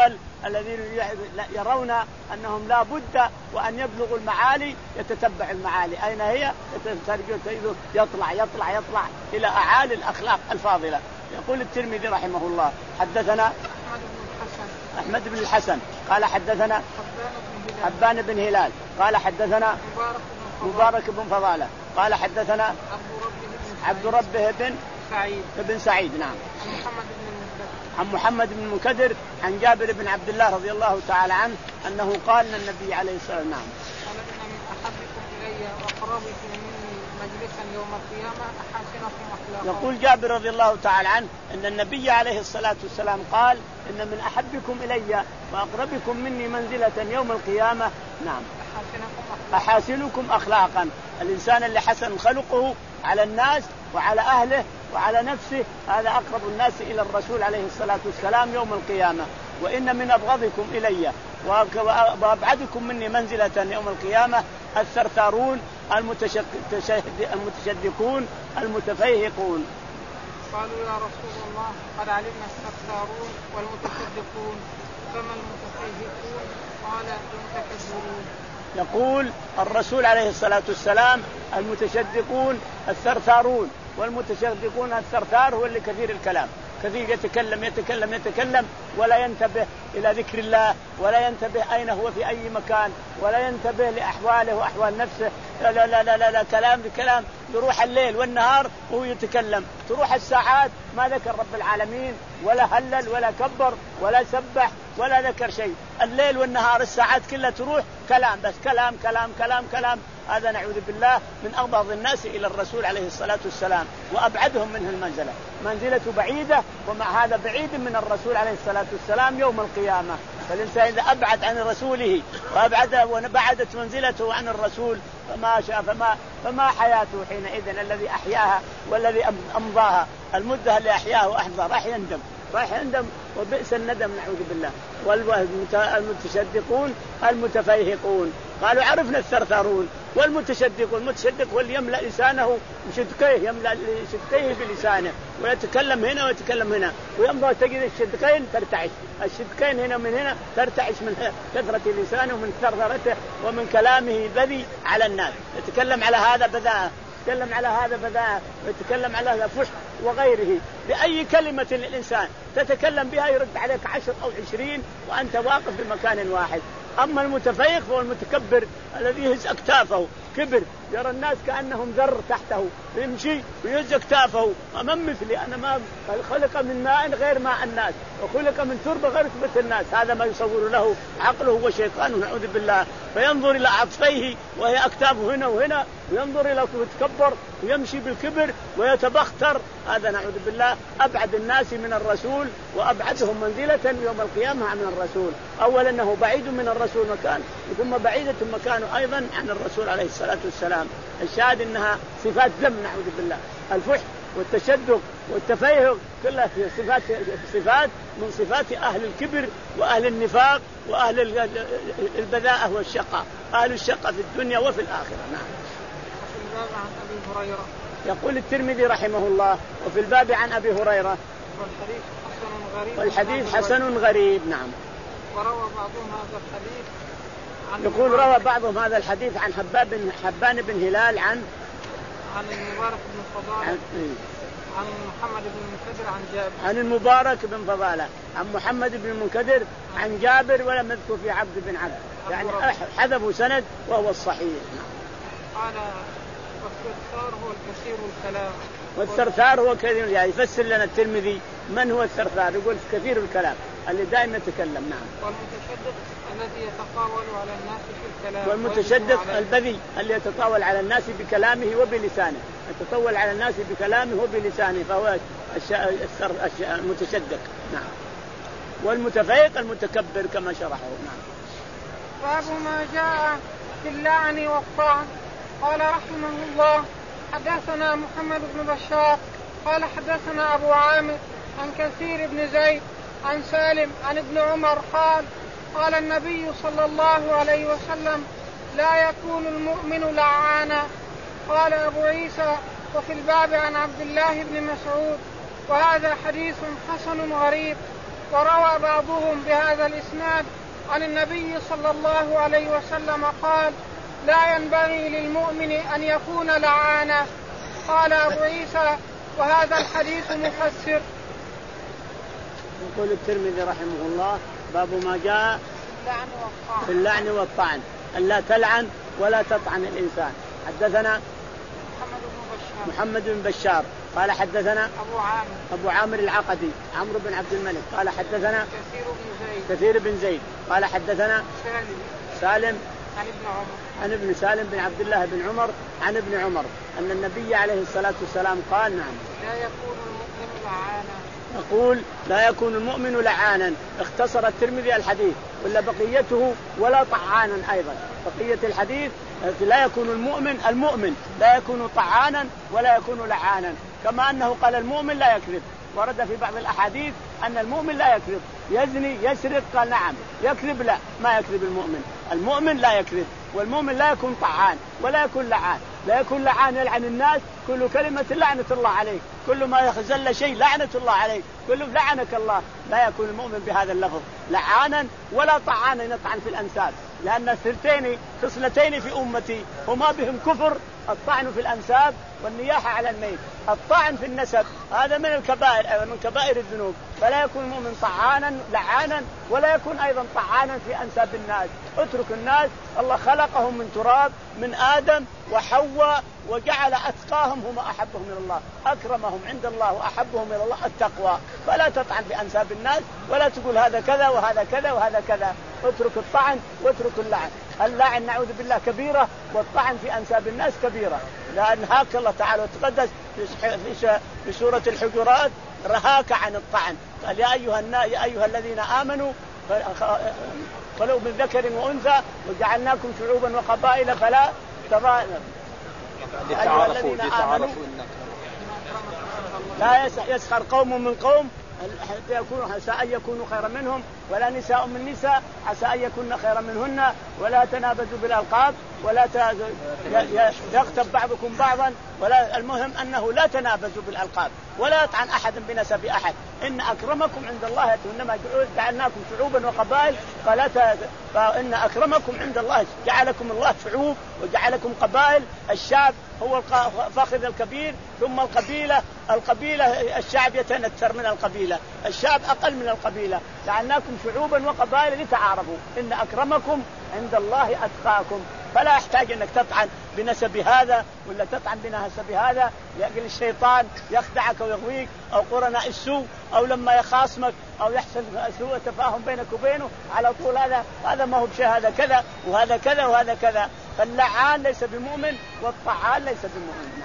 الذين يرون أنهم لا بد وأن يبلغوا المعالي يتتبع المعالي أين هي يطلع يطلع يطلع إلى أعالي الأخلاق الفاضلة. يقول الترمذي رحمه الله حدثنا أحمد بن الحسن قال حدثنا حبان بن هلال قال حدثنا مبارك بن فضالة قال حدثنا عبد ربه بن سعيد بن سعيد نعم محمد بن عن محمد بن المنكدر عن جابر بن عبد الله رضي الله تعالى عنه أنه قال للنبي عليه الصلاة والسلام نعم قال إن من أحبكم إلي وأقربكم مني مجلسا يوم القيامة أحاسنكم أخلاقا. يقول جابر رضي الله تعالى عنه أن النبي عليه الصلاة والسلام قال إن من أحبكم إلي وأقربكم مني منزلة يوم القيامة نعم أحاسنكم أخلاقا. الإنسان اللي حسن خلقه على الناس وعلى أهله وعلى نفسه هذا أقرب الناس إلى الرسول عليه الصلاة والسلام يوم القيامة. وإن من أبغضكم إلي وأبعدكم مني منزلة يوم القيامة الثرثارون المتشدقون المتفيهقون. قالوا يا رسول الله قد علمنا الثرثارون والمتشدقون فما المتفيهقون؟ قال المتكبرون. يقول الرسول عليه الصلاة والسلام المتشدقون الثرثارون والمتشدقون الثرثار هو اللي كثير الكلام كثير يتكلم يتكلم يتكلم ولا ينتبه إلى ذكر الله ولا ينتبه أين هو في أي مكان ولا ينتبه لأحواله وأحوال نفسه. لا لا لا لا, لا كلام بكلام. يروح الليل والنهار وهو يتكلم تروح الساعات ما ذكر رب العالمين ولا هلل ولا كبر ولا سبح ولا ذكر شيء. الليل والنهار الساعات كلها تروح كلام بس كلام كلام كلام كلام. هذا نعوذ بالله من أبغض الناس إلى الرسول عليه الصلاة والسلام وأبعدهم منه المنزلة. منزلة بعيدة ومع هذا بعيد من الرسول عليه الصلاة والسلام يوم القيامة. فالإنسان إذا أبعد عن رسوله وأبعد وبعدت منزلته عن الرسول فما شاء فما فما حياته حينئذ الذي أحياها والذي أمضاها المدة اللي أحياه وأحضر راح يندم راح يندم وبئس الندم نعوذ بالله. والمتشدقون المتفيهقون. قالوا عرفنا الثرثارون والمتشدقون. المتشدق هو اللي يملأ لسانه بشدقيه يملأ شدقيه بلسانه ويتكلم هنا ويتكلم هنا ويمضى تجد الشدقين ترتعش الشدقين هنا من هنا ترتعش من كثرة لسانه ومن ثرثرته ومن كلامه البذيء على الناس. يتكلم على هذا بذاء يتكلم على هذا بذاء ويتكلم على هذا فحش وغيره. بأي كلمة الإنسان تتكلم بها يرد عليك عشر أو عشرين وأنت واقف في مكان واحد. أما المتفيق هو المتكبر الذي يهز أكتافه كبر يرى الناس كأنهم ذر تحته يمشي ويهز أكتافه أمام مثلي أنا ما خلق من ماء غير ماء الناس وخلق من تربة غير تربة الناس. هذا ما يصور له عقله وشيطانه نعوذ بالله. فينظر إلى عطفيه وهي أكتافه هنا وهنا وينظر إلى يتكبر ويمشي بالكبر ويتبختر. هذا نعوذ بالله أبعد الناس من الرسول وأبعدهم منزلة يوم القيامة عن الرسول. أولا أنه بعيد من الرسول مكان ثم بعيدة مكانه أيضا عن الرسول عليه الصلاة والسلام. الشاهد إنها صفات ذم نعوذ بالله. الفحش والتشدق والتفيهق كلها صفات صفات من صفات أهل الكبر وأهل النفاق وأهل البذاءة والشقاء أهل الشقاء في الدنيا وفي الآخرة. نعم. عن أبي هريرة يقول الترمذي رحمه الله وفي الباب عن أبي هريرة والحديث حسن غريب والحديث حسن غريب. نعم. وروى بعضهم هذا الحديث عن يقول روى بعضهم هذا الحديث عن حباب بن حبان بن هلال عن عن المبارك بن فضالة عن, عن محمد بن المنكدر عن جابر عن المبارك بن فضالة عن محمد بن المنكدر عن جابر ولم يذكر في عبد بن عبد يعني حذفوا سند وهو الصحيح. قال والثرثار هو الكثير الكلام. والثرثار هو كثير يعني يفسر لنا الترمذي من هو الثرثار يقول كثير الكلام اللي دائما يتكلم. نعم. والمتشدق الذي يتطاول على الناس في الكلام. والمتشدق البذيء اللي يتطاول على الناس بكلامه وبلسانه يتطاول على الناس بكلامه وبلسانه فهو المتشدق. نعم. والمتفيق المتكبر كما شرحه. نعم. باب ما جاء في اللعن والطعن. قال رحمه الله حدثنا محمد بن بشار قال حدثنا أبو عامر عن كثير بن زيد عن سالم عن ابن عمر قال قال النبي صلى الله عليه وسلم لا يكون المؤمن لعانا. قال أبو عيسى وفي الباب عن عبد الله بن مسعود وهذا حديث حسن غريب. وروى بعضهم بهذا الإسناد عن النبي صلى الله عليه وسلم قال لا ينبغي للمؤمن أن يكون لعانا. قال أبو عيسى وهذا الحديث مفسر. يقول الترمذي رحمه الله باب ما جاء في اللعن والطعن ألا تلعن ولا تطعن الإنسان. حدثنا محمد بن بشار قال حدثنا أبو عامر أبو عامر العقدي عمرو بن عبد الملك قال حدثنا كثير بن زيد كثير بن زيد قال حدثنا سالم سالم عن ابن عمر عن ابن سالم بن عبد الله بن عمر عن ابن عمر أن النبي عليه الصلاة والسلام قال نعم لا يكون المؤمن لعانا. يقول لا يكون المؤمن لعانا. اختصر الترمذي الحديث ولا بقيته ولا طعانا أيضا. بقية الحديث لا يكون المؤمن المؤمن لا يكون طعانا ولا يكون لعانا، كما أنه قال المؤمن لا يكذب. ورد في بعض الأحاديث أن المؤمن لا يكذب، يزني يسرق قال نعم، يكذب لا ما يكذب المؤمن. المؤمن لا يكذب، والمؤمن لا يكون طعان ولا يكون لعان. لا يكون لعان يلعن الناس، كل كلمة لعنة الله عليك، كل ما يخزل شيء لعنة الله عليك، كل لعنك الله. لا يكون المؤمن بهذا اللفظ لعانا ولا طعانا يطعن في الأنساب، لأن الثلتين خصلتين في أمتي هما بهم كفر: الطعن في الأنساب والنياحة على الميت. الطعن في النسب هذا من الكبائر أو من كبائر الذنوب، فلا يكون المؤمن طعانا لعانا ولا يكون أيضا طعانا في أنساب الناس. اترك الناس، الله خلقهم من تراب من آدم وحواء وجعل أتقاهم هم أحبهم إلى الله، أكرمهم عند الله وأحبهم إلى الله التقوى. فلا تطعن بأنساب الناس ولا تقول هذا كذا وهذا كذا وهذا كذا. اترك الطعن واترك اللعن. اللعن نعوذ بالله كبيرة، والطعن في أنساب الناس كبيرة، لأن هاك الله تعالى وتقدس في سورة الحجرات رهاك عن الطعن. قال يا أيها, يا أيها الذين آمنوا خلقوا من ذكر وأنثى وجعلناكم شعوبا وقبائل فلا تباينوا. أيها الذين آمنوا لا يسخر قوم من قوم حتى يكونوا عسى أن يكونوا خيرا منهم، ولا نساء من نساء عسى أن يكون خيرا منهن، ولا تنابزوا بالألقاب، ولا يغتب بعضكم بعضا. ولا المهم أنه لا تنابزوا بالألقاب، ولا يطعن أحد بنسب أحد. إن أكرمكم عند الله، إنما جعلناكم شعوبا وقبائل، فلا ت... فإن أكرمكم عند الله جعلكم الله شعوب وجعلكم قبائل. الشعب هو الفخذ الكبير، ثم القبيلة. القبيلة الشعب يتنثر من القبيلة، الشعب أقل من القبيلة. جعلناكم شعوبا وقبائل لتعارفوا، إن أكرمكم عند الله أتقاكم. فلا يحتاج أنك تطعن بنسب هذا ولا تطعن بنسب هذا، لأجل الشيطان يخدعك ويغويك، أو قرناء السوء، أو لما يخاصمك أو يحصل سوء تفاهم بينك وبينه على طول هذا هذا ما هو بشيء، هذا كذا وهذا كذا وهذا كذا. فاللعان ليس بمؤمن والطعان ليس بمؤمن.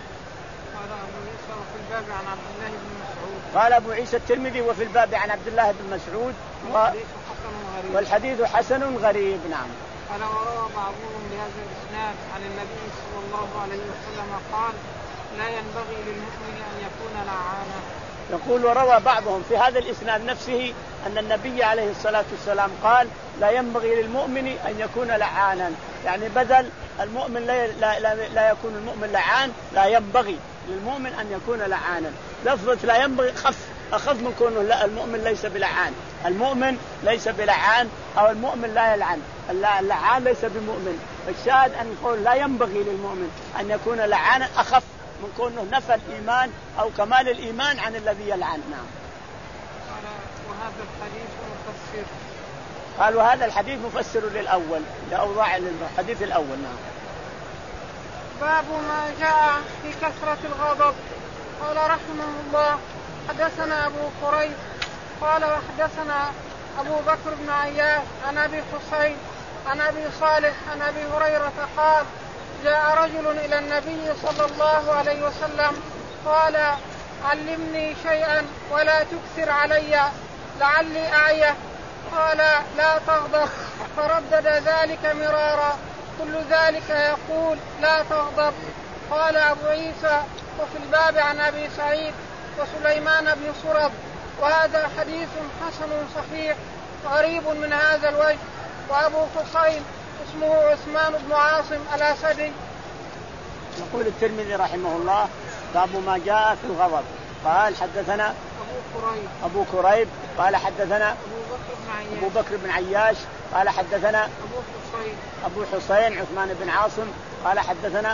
قال أبو عيسى الترمذي وفي الباب عن عبد الله بن مسعود و... والحديث حسن غريب. نعم. قال وروى بعضهم بهذا الإسناد عن النبي صلى الله عليه وسلم قال لا ينبغي للمؤمن أن يكون لعانا. يقول وروى بعضهم في هذا الإسناد نفسه أن النبي عليه الصلاة والسلام قال لا ينبغي للمؤمن أن يكون لعانا، يعني بدل المؤمن لا, لا, لا, لا يكون المؤمن لعان، لا ينبغي للمؤمن أن يكون لعانا. لفظة لا ينبغي خف أخف من كونه لا المؤمن ليس بلعان. المؤمن ليس بلعان، أو المؤمن لا يلعن. اللعان ليس بمؤمن. الشاهد أن يقول لا ينبغي للمؤمن أن يكون لعانا أخف من كونه نفى الإيمان أو كمال الإيمان عن الذي يلعن. نعم. وهذا الحديث مفسر. قال وهذا الحديث مفسر للأول، لأوضاع الحديث الأول. نعم. باب ما جاء في كثرة الغضب. قال رحمه الله حدثنا أبو قريب قال وحدثنا أبو بكر بن عياش عن أبي حسين عن أبي صالح عن أبي هريرة قال جاء رجل إلى النبي صلى الله عليه وسلم قال علمني شيئا ولا تكثر علي لعلي أعيه. قال لا تغضب، فردد ذلك مرارا، كل ذلك يقول لا تغضب. قال أبو عيسى وفي الباب عن أبي سعيد وسليمان بن صرب، وهذا حديث حسن صحيح غريب من هذا الوجه. وأبو حسين اسمه عثمان بن عاصم الأسدي. يقول الترمذي رحمه الله باب ما جاء في الغضب. قال حدثنا أبو أبو كريب أبو كريب قال حدثنا أبو بكر بن عياش أبو بكر بن عياش قال حدثنا أبو حسين أبو حسين عثمان بن عاصم قال حدثنا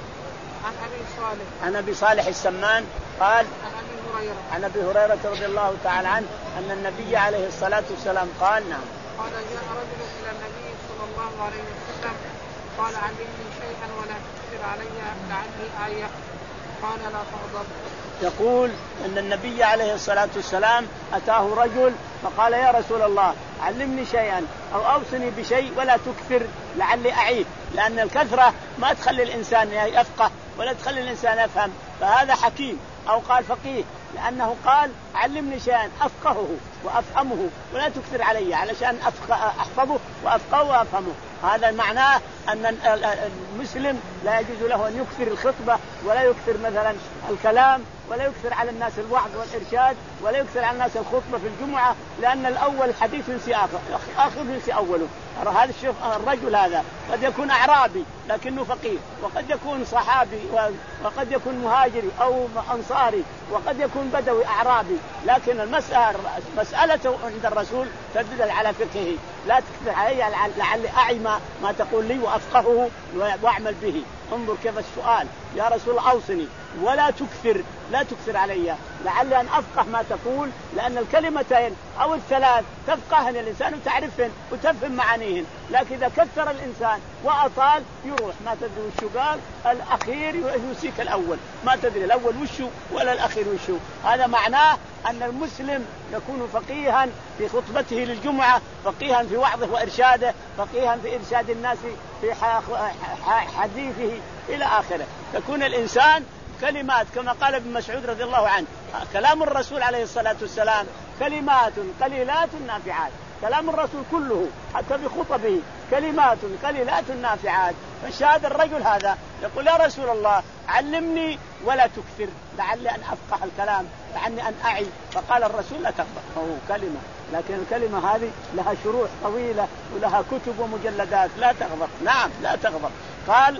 عن أبي صالح عن أبي صالح السمان قال عن أبي هريرة عن أبي هريرة رضي الله تعالى عنه أن النبي عليه الصلاة والسلام قال نعم قال جاء رجل إلى النبي صلى الله عليه وسلم قال علمني شيئا ولا تكثر علي لعلي آية قال لا تغضب. يقول أن النبي عليه الصلاة والسلام أتاه رجل فقال يا رسول الله علمني شيئا أو أوصني بشيء ولا تكثر لعلي أعيد، لأن الكثرة ما تخلي الإنسان يفقه ولا تخلي الإنسان يفهم، فهذا حكيم أو قال فقيه، لأنه قال علمني شيئا أفقهه وأفهمه ولا تكثر علي علشان أحفظه وأفقهه وأفهمه. هذا معناه أن المسلم لا يجوز له أن يكثر الخطبة ولا يكثر مثلا الكلام ولا يكثر على الناس الوعظ والإرشاد ولا يكثر على الناس الخطبة في الجمعة، لأن الأول حديث ينسي آخر آخر ينسي أوله. هذا الشيخ الرجل هذا قد يكون أعرابي لكنه فقيه، وقد يكون صحابي، وقد يكون مهاجري أو أنصاري، وقد يكون بدوي أعرابي، لكن المسألة مسألته عند الرسول تدل على فقهه. لا تكثر علي لعلي أعي ما تقول لي وأفقهه وأعمل به. انظر كيف السؤال، يا رسول أوصني ولا تكثر، لا تكثر علي لعلي أن أفقه ما تقول، لأن الكلمتين أو الثلاث تفقهن الإنسان وتعرفهن وتفهم معانيهن، لكن إذا كثر الإنسان وأطال يروح ما تدري وشو قال الأخير يوصيك الأول، ما تدري الأول وشو ولا الأخير وشو. هذا معناه أن المسلم يكون فقيها في خطبته للجمعة، فقيها في وعظه وإرشاده، فقيها في إرشاد الناس في حديثه إلى آخره. تكون الإنسان كلمات كما قال ابن مسعود رضي الله عنه، كلام الرسول عليه الصلاة والسلام كلمات قليلات نافعات. كلام الرسول كله حتى بخطبه كلمات قليلات نافعات. فشاهد الرجل هذا يقول يا رسول الله علمني ولا تكثر لعلي أن أفقه الكلام لعلي أن أعي. فقال الرسول لا تغضب، هو كلمة، لكن الكلمة هذه لها شروح طويلة ولها كتب ومجلدات. لا تغضب، نعم لا تغضب. قال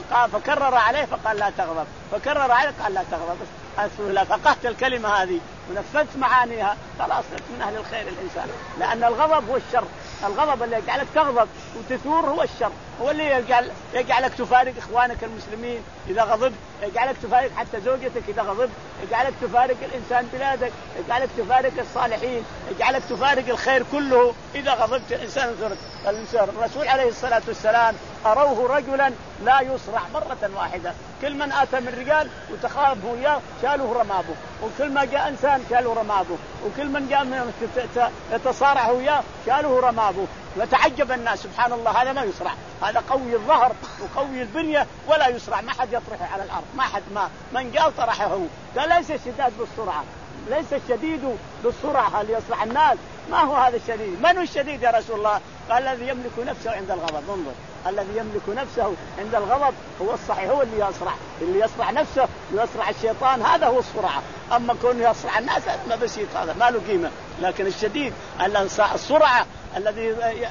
فكرر عليه فقال لا تغضب، فكرر عليه قال لا تغضب. لا فقهت الكلمة هذه ونفذت معانيها خلاص من أهل الخير الإنسان. لأن الغضب هو الشر، الغضب اللي يجعلك تغضب وتثور هو الشر، هو اللي يجعل يجعلك تفارق إخوانك المسلمين إذا غضبت، يجعلك تفارق حتى زوجتك إذا غضبت، يجعلك تفارق الإنسان بلادك، يجعلك تفارق الصالحين، يجعلك تفارق الخير كله إذا غضبت الإنسان ثرت. الرسول عليه الصلاة والسلام أروه رجلا لا يصرع مرة واحدة، كل من آتى من رجال وتخاف وياه شالوه رمابه، وكل ما جاء إنسان شالوه رمابه، وكل من جاء من يتصارع وياه شالوه رمابه. وتعجب الناس سبحان الله هذا ما يصرع، هذا قوي الظهر وقوي البنية ولا يصرع، ما حد يطرحه على الأرض، ما حد ما من جاء طرحه هو. قال ليس الشداد بالسرعة، ليس الشديد بالسرعة اللي يصرع الناس، ما هو هذا الشديد؟ من هو الشديد يا رسول الله؟ قال الذي يملك نفسه عند الغضب. انظر، الذي يملك نفسه عند الغضب هو الصحيح، هو اللي يصرع، اللي يصرع نفسه يصرع الشيطان، هذا هو الصرعة. أما كونه يصرع الناس ما بسيط، هذا ما له قيمة. لكن الشديد السرعة الذي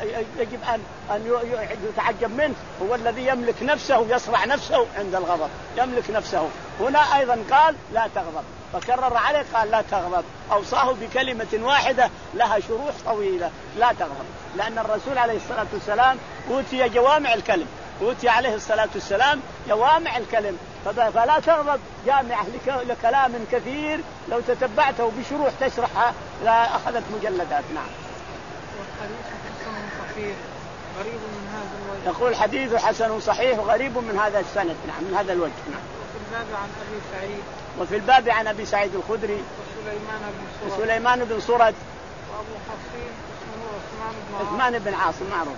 يجب أن أن يتعجب منه هو الذي يملك نفسه يصرع نفسه عند الغضب، يملك نفسه. هنا أيضا قال لا تغضب، فكرر عليه قال لا تغضب، أوصاه بكلمة واحدة لها شروح طويلة، لا تغضب. لأن الرسول عليه الصلاة والسلام أوتي جوامع الكلم، أوتي عليه الصلاة والسلام جوامع الكلم، فلا تغضب جامعة لكلام كثير لو تتبعته بشروح تشرحها لا أخذت مجلدات. نعم. والحديث حسن صحيح غريب من هذا الوجه. يقول حديث حسن صحيح غريب من هذا السند. نعم من هذا الوجه. نعم. وفي الباب عن أبي سعيد وفي الباب عن أبي سعيد الخدري وسليمان بن سرد وسليمان بن سرد وأبو حصين اسمه عثمان بن عثمان بن عاصم معروف.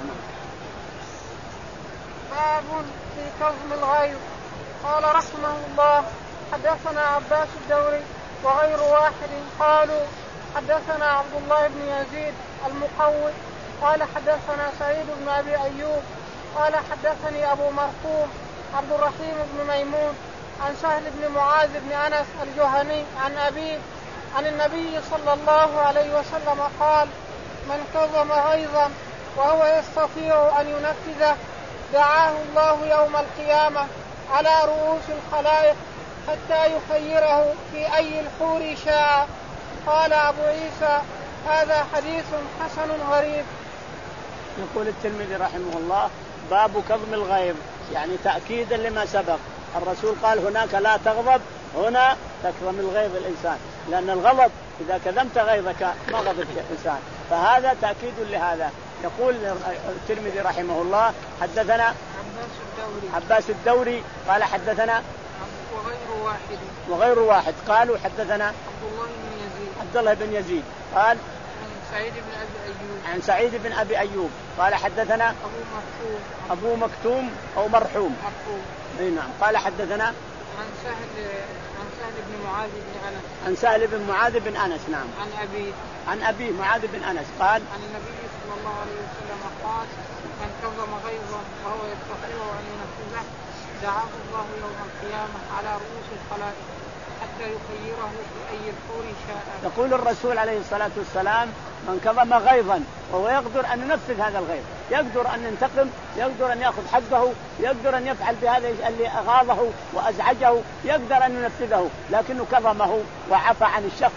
باب في كظم الغيظ. قال رحمه الله حدثنا عباس الدوري وغير واحد قالوا حدثنا عبد الله بن يزيد المقوي قال حدثنا سعيد بن أبي أيوب قال حدثني أبو مرحوم عبد الرحيم بن ميمون عن سهل بن معاذ بن أنس الجهني عن أبيه عن النبي صلى الله عليه وسلم قال من كظم غيظا وهو يستطيع أن ينفذه دعاه الله يوم القيامة على رؤوس الخلائق حتى يخيره في أي الحور شاء قال أبو عيسى هذا حديث حسن غريب. يقول الترمذي رحمه الله باب كظم الغيظ، يعني تأكيدا لما سبق. الرسول قال هناك لا تغضب، هنا تكظم الغيظ الإنسان، لأن الغضب إذا كظمت غيظك ما غضب الإنسان، فهذا تأكيد لهذا. يقول الترمذي رحمه الله حدثنا عباس الدوري, عباس الدوري قال حدثنا وغير واحد وغير واحد قالوا حدثنا عبد الله بن يزيد عبد الله بن يزيد قال عن سعيد بن أبي أيوب عن سعيد بن أبي أيوب قال حدثنا أبو مكتوم أبو مكتوم أو مرحوم مرحوم أي نعم قال حدثنا عن سهل عن سهل بن معاذ بن أنس عن سهل بن معاذ بن أنس نعم عن أبي عن أبي معاذ بن أنس قال عن النبي صلى الله عليه وسلم قال من كظم غيظا وهو يستطيع أن ينفذه دعاه الله يوم القيامة على رؤوس الخلائق حتى يخيره في أي الحور شاء. يقول الرسول عليه الصلاة والسلام من كظم غيظا وهو يقدر أن ينفذ هذا الغيظ، يقدر أن ينتقم، يقدر أن يأخذ حقه، يقدر أن يفعل بهذا اللي أغاظه وأزعجه، يقدر أن ينفذه، لكنه كظمه وعفى عن الشخص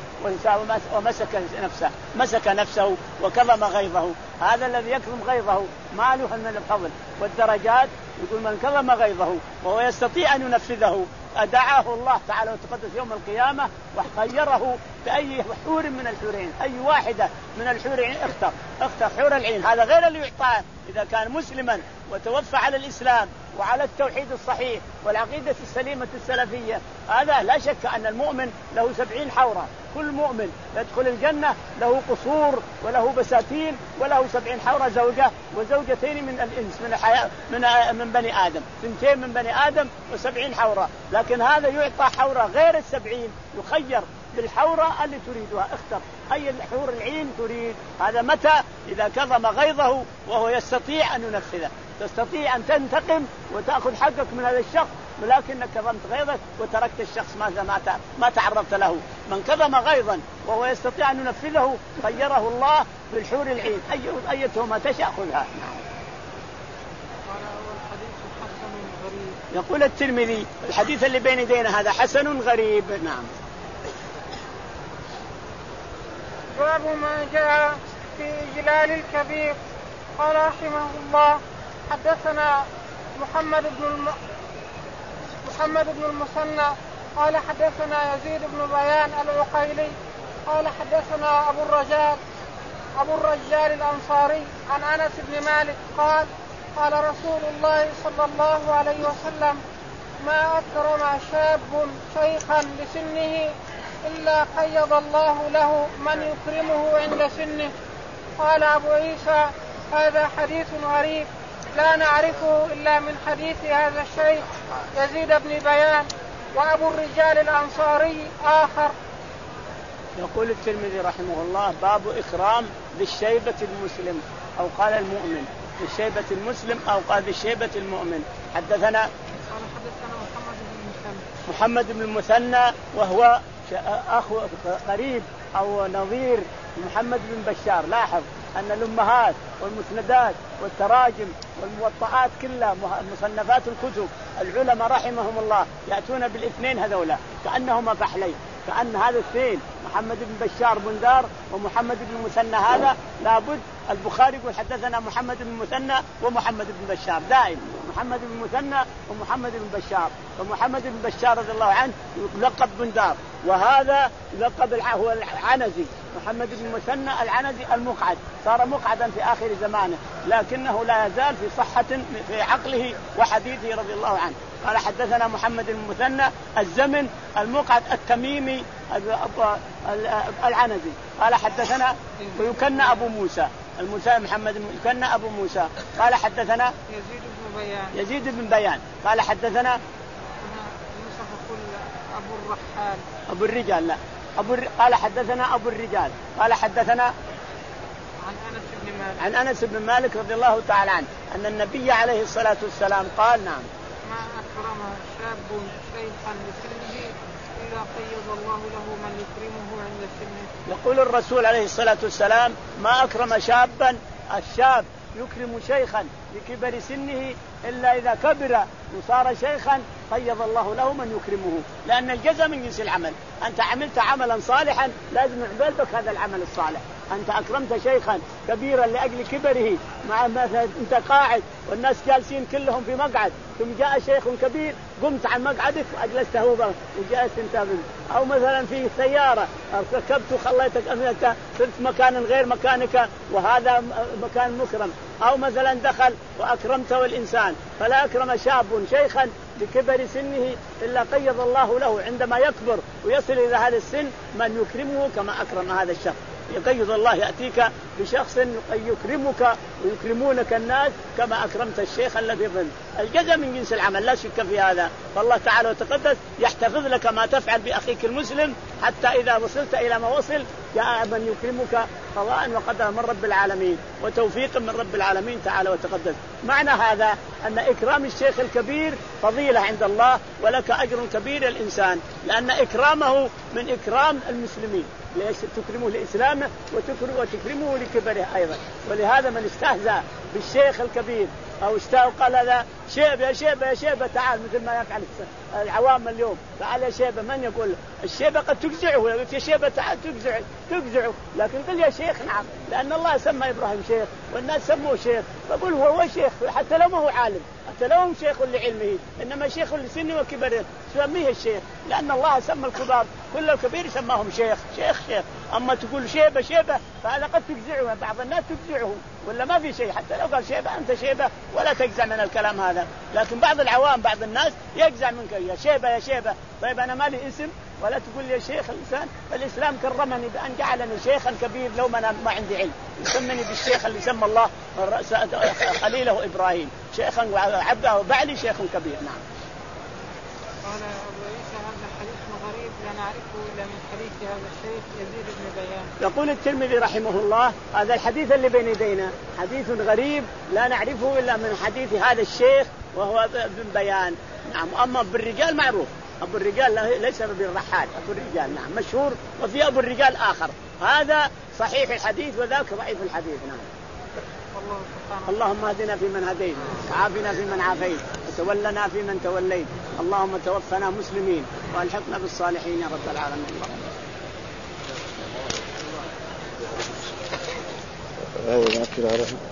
ومسك نفسه مسك نفسه وكظم غيظه. هذا الذي يكظم غيظه ما له من الفضل والدرجات. يقول من كظم غيظه وهو يستطيع أن ينفذه أدعاه الله تعالى وتقدس يوم القيامة وخيره بأي حور من الحورين، أي واحدة من الحورين اختر اختر حور العين. هذا غير اللي يعطاه إذا كان مسلما وتوفى على الإسلام وعلى التوحيد الصحيح والعقيدة السليمة السلفية. هذا لا شك أن المؤمن له سبعين حورة، كل مؤمن يدخل الجنة له قصور وله بساتين وله سبعين حورة، زوجة وزوجتين من الإنس من الحياة من من بني آدم، ثنتين من بني آدم وسبعين حورة. لكن هذا يعطى حورة غير السبعين، يخير بالحورة اللي تريدها، اختر أي الحور العين تريد. هذا متى؟ إذا كظم غيظه وهو يستطيع أن ينفذه. تستطيع أن تنتقم وتأخذ حقك من هذا الشخص، ولكنك كظمت غيظك وتركت الشخص ما ما تعرضت له. من كظم غيظا وهو يستطيع أن ينفذه خيره الله بالحور العين، أي أيتهما تشاء خذها. يقول الترمذي الحديث اللي بين يدينا هذا حسن غريب. نعم. باب ما جاء في إجلال الكبير. قال رحمه الله حدثنا محمد بن الم... محمد بن المثنى قال حدثنا يزيد بن بيان العقيلي قال حدثنا أبو الرجال أبو الرجال الأنصاري عن أنس بن مالك قال قال رسول الله صلى الله عليه وسلم ما أكرم شاب شيخا لسنه إلا قيض الله له من يكرمه عند سنه. قال أبو عيسى هذا حديث غريب لا نعرفه إلا من حديث هذا الشيخ يزيد بن بيان وأبو الرجال الأنصاري آخر. يقول الترمذي رحمه الله باب إكرام بالشيبة المسلم أو قال المؤمن، بالشيبة المسلم أو قال بالشيبة المؤمن. حدثنا قال حدثنا محمد بن المثنى محمد بن المثنى وهو أخو قريب أو نظير محمد بن بشار. لاحظ أن الأمهات والمسندات والتراجم والموطئات كلها مصنفات الكتب العلماء رحمهم الله يأتون بالاثنين هذولا كأنهما فحلين، كأن هذا اثنين محمد بن بشار بندار ومحمد بن المثنى هذا لابد البخاري يقول حدثنا محمد بن المثنى ومحمد بن بشار دائم، محمد بن المثنى ومحمد بن بشار. ومحمد بن بشار رضي الله عنه يلقب بندار، وهذا يلقب هو العنزي. محمد بن المثنى العنزي المقعد، صار مقعدا في آخر زمانه لكنه لا يزال في صحة في عقله وحديثه رضي الله عنه. قال حدثنا محمد بن المثنى الزمن المقعد التميمي العنزي. قال حدثنا ويكنى أبو موسى الموسى محمد يكنى أبو موسى. قال حدثنا يزيد بن بيان يزيد بن بيان قال حدثنا أبو الرحال أبو الرجال لا أبو الر... قال حدثنا أبو الرجال قال حدثنا عن أنس بن مالك عن أنس بن مالك رضي الله تعالى عنه أن النبي عليه الصلاة والسلام قال نعم ما أكرم شاب شيخا لسنه إلا قيض الله له من يكرمه عند سنه. يقول الرسول عليه الصلاة والسلام ما أكرم شابا الشاب يكرم شيخا لكبر سنه إلا إذا كبر وصار شيخا قيض الله له من يكرمه، لأن الجزاء من جنس العمل. أنت عملت عملا صالحا لازم يقبل بك هذا العمل الصالح. أنت أكرمت شيخا كبيرا لأجل كبره، مع مثلا أنت قاعد والناس جالسين كلهم في مقعد، ثم جاء شيخ كبير قمت عن مقعدك وأجلسته وجلست أنت منه. أو مثلا في سيارة ركبت وخليتك أنك صرت مكان غير مكانك وهذا مكان مكرم. أو مثلا دخل وأكرمته الإنسان، فلا أكرم شاب شيخا لكبر سنه إلا قيض الله له عندما يكبر ويصل إلى هذا السن من يكرمه كما أكرم هذا الشخص. يقيض الله يأتيك بشخص يكرمك ويكرمونك الناس كما أكرمت الشيخ الذي ظل. الجزاء من جنس العمل لا شك في هذا. فالله تعالى وتقدس يحتفظ لك ما تفعل بأخيك المسلم حتى إذا وصلت إلى ما وصل جاء من يكرمك قضاء وقدر من رب العالمين وتوفيق من رب العالمين تعالى وتقدس. معنى هذا أن إكرام الشيخ الكبير فضيلة عند الله ولك أجر كبير الإنسان، لأن إكرامه من إكرام المسلمين، تكرمه لإسلامه وتكرمه لكبره أيضا. ولهذا من استهزأ بالشيخ الكبير أو استاء قال هذا شيب يا شيبة يا شيبة تعال، مثل ما يفعل العوام اليوم، تعال يا شيبة. من يقول الشيبة قد تجزعه، يا شيبة تعال تجزع تجزعه، لكن قل يا شيخ نعم، لأن الله سمى إبراهيم شيخ والناس سموه شيخ، فقل هو هو شيخ حتى لو ما هو عالم، حتى لو هو شيخ لعلمه، إنما شيخ لسنه وكبره سميه الشيخ، لأن الله سمى الكبار كل الكبير سماهم شيخ شيخ شيخ. أما تقول شيبة شيبة فهذا قد تجزعه، بعض الناس تجزعه ولا ما في شيء، حتى لو قال شيبة أنت شيبة ولا تجزع من الكلام هذا. لكن بعض العوام بعض الناس يجزع منك يا شيبة يا شيبة. طيب أنا مالي اسم ولا تقول يا شيخ الإنسان. فالإسلام كرمني بأن جعلني شيخا كبير لو ما ما عندي علم، يسمني بالشيخ اللي سمى الله خليله إبراهيم شيخا وعبده وبعلي شيخ كبير. نعم. قال أبو عيسى هذا حديث غريب لا نعرفه إلا من حديث هذا الشيخ يزيد بن بيان. يقول الترمذي رحمه الله هذا الحديث اللي بين يدينا حديث غريب لا نعرفه إلا من حديث هذا الشيخ وهو ابن بيان. نعم. أما بالرجال معروف، أبو الرجال ليس بالرحال، أبو الرجال نعم مشهور، وفي أبو الرجال آخر، هذا صحيح الحديث وذاك ضعيف الحديث. نعم. اللهم اهدنا فيمن هديت وعافنا فيمن عافيت وتولنا فيمن توليت، اللهم توفنا مسلمين والحقنا بالصالحين يا رب العالمين.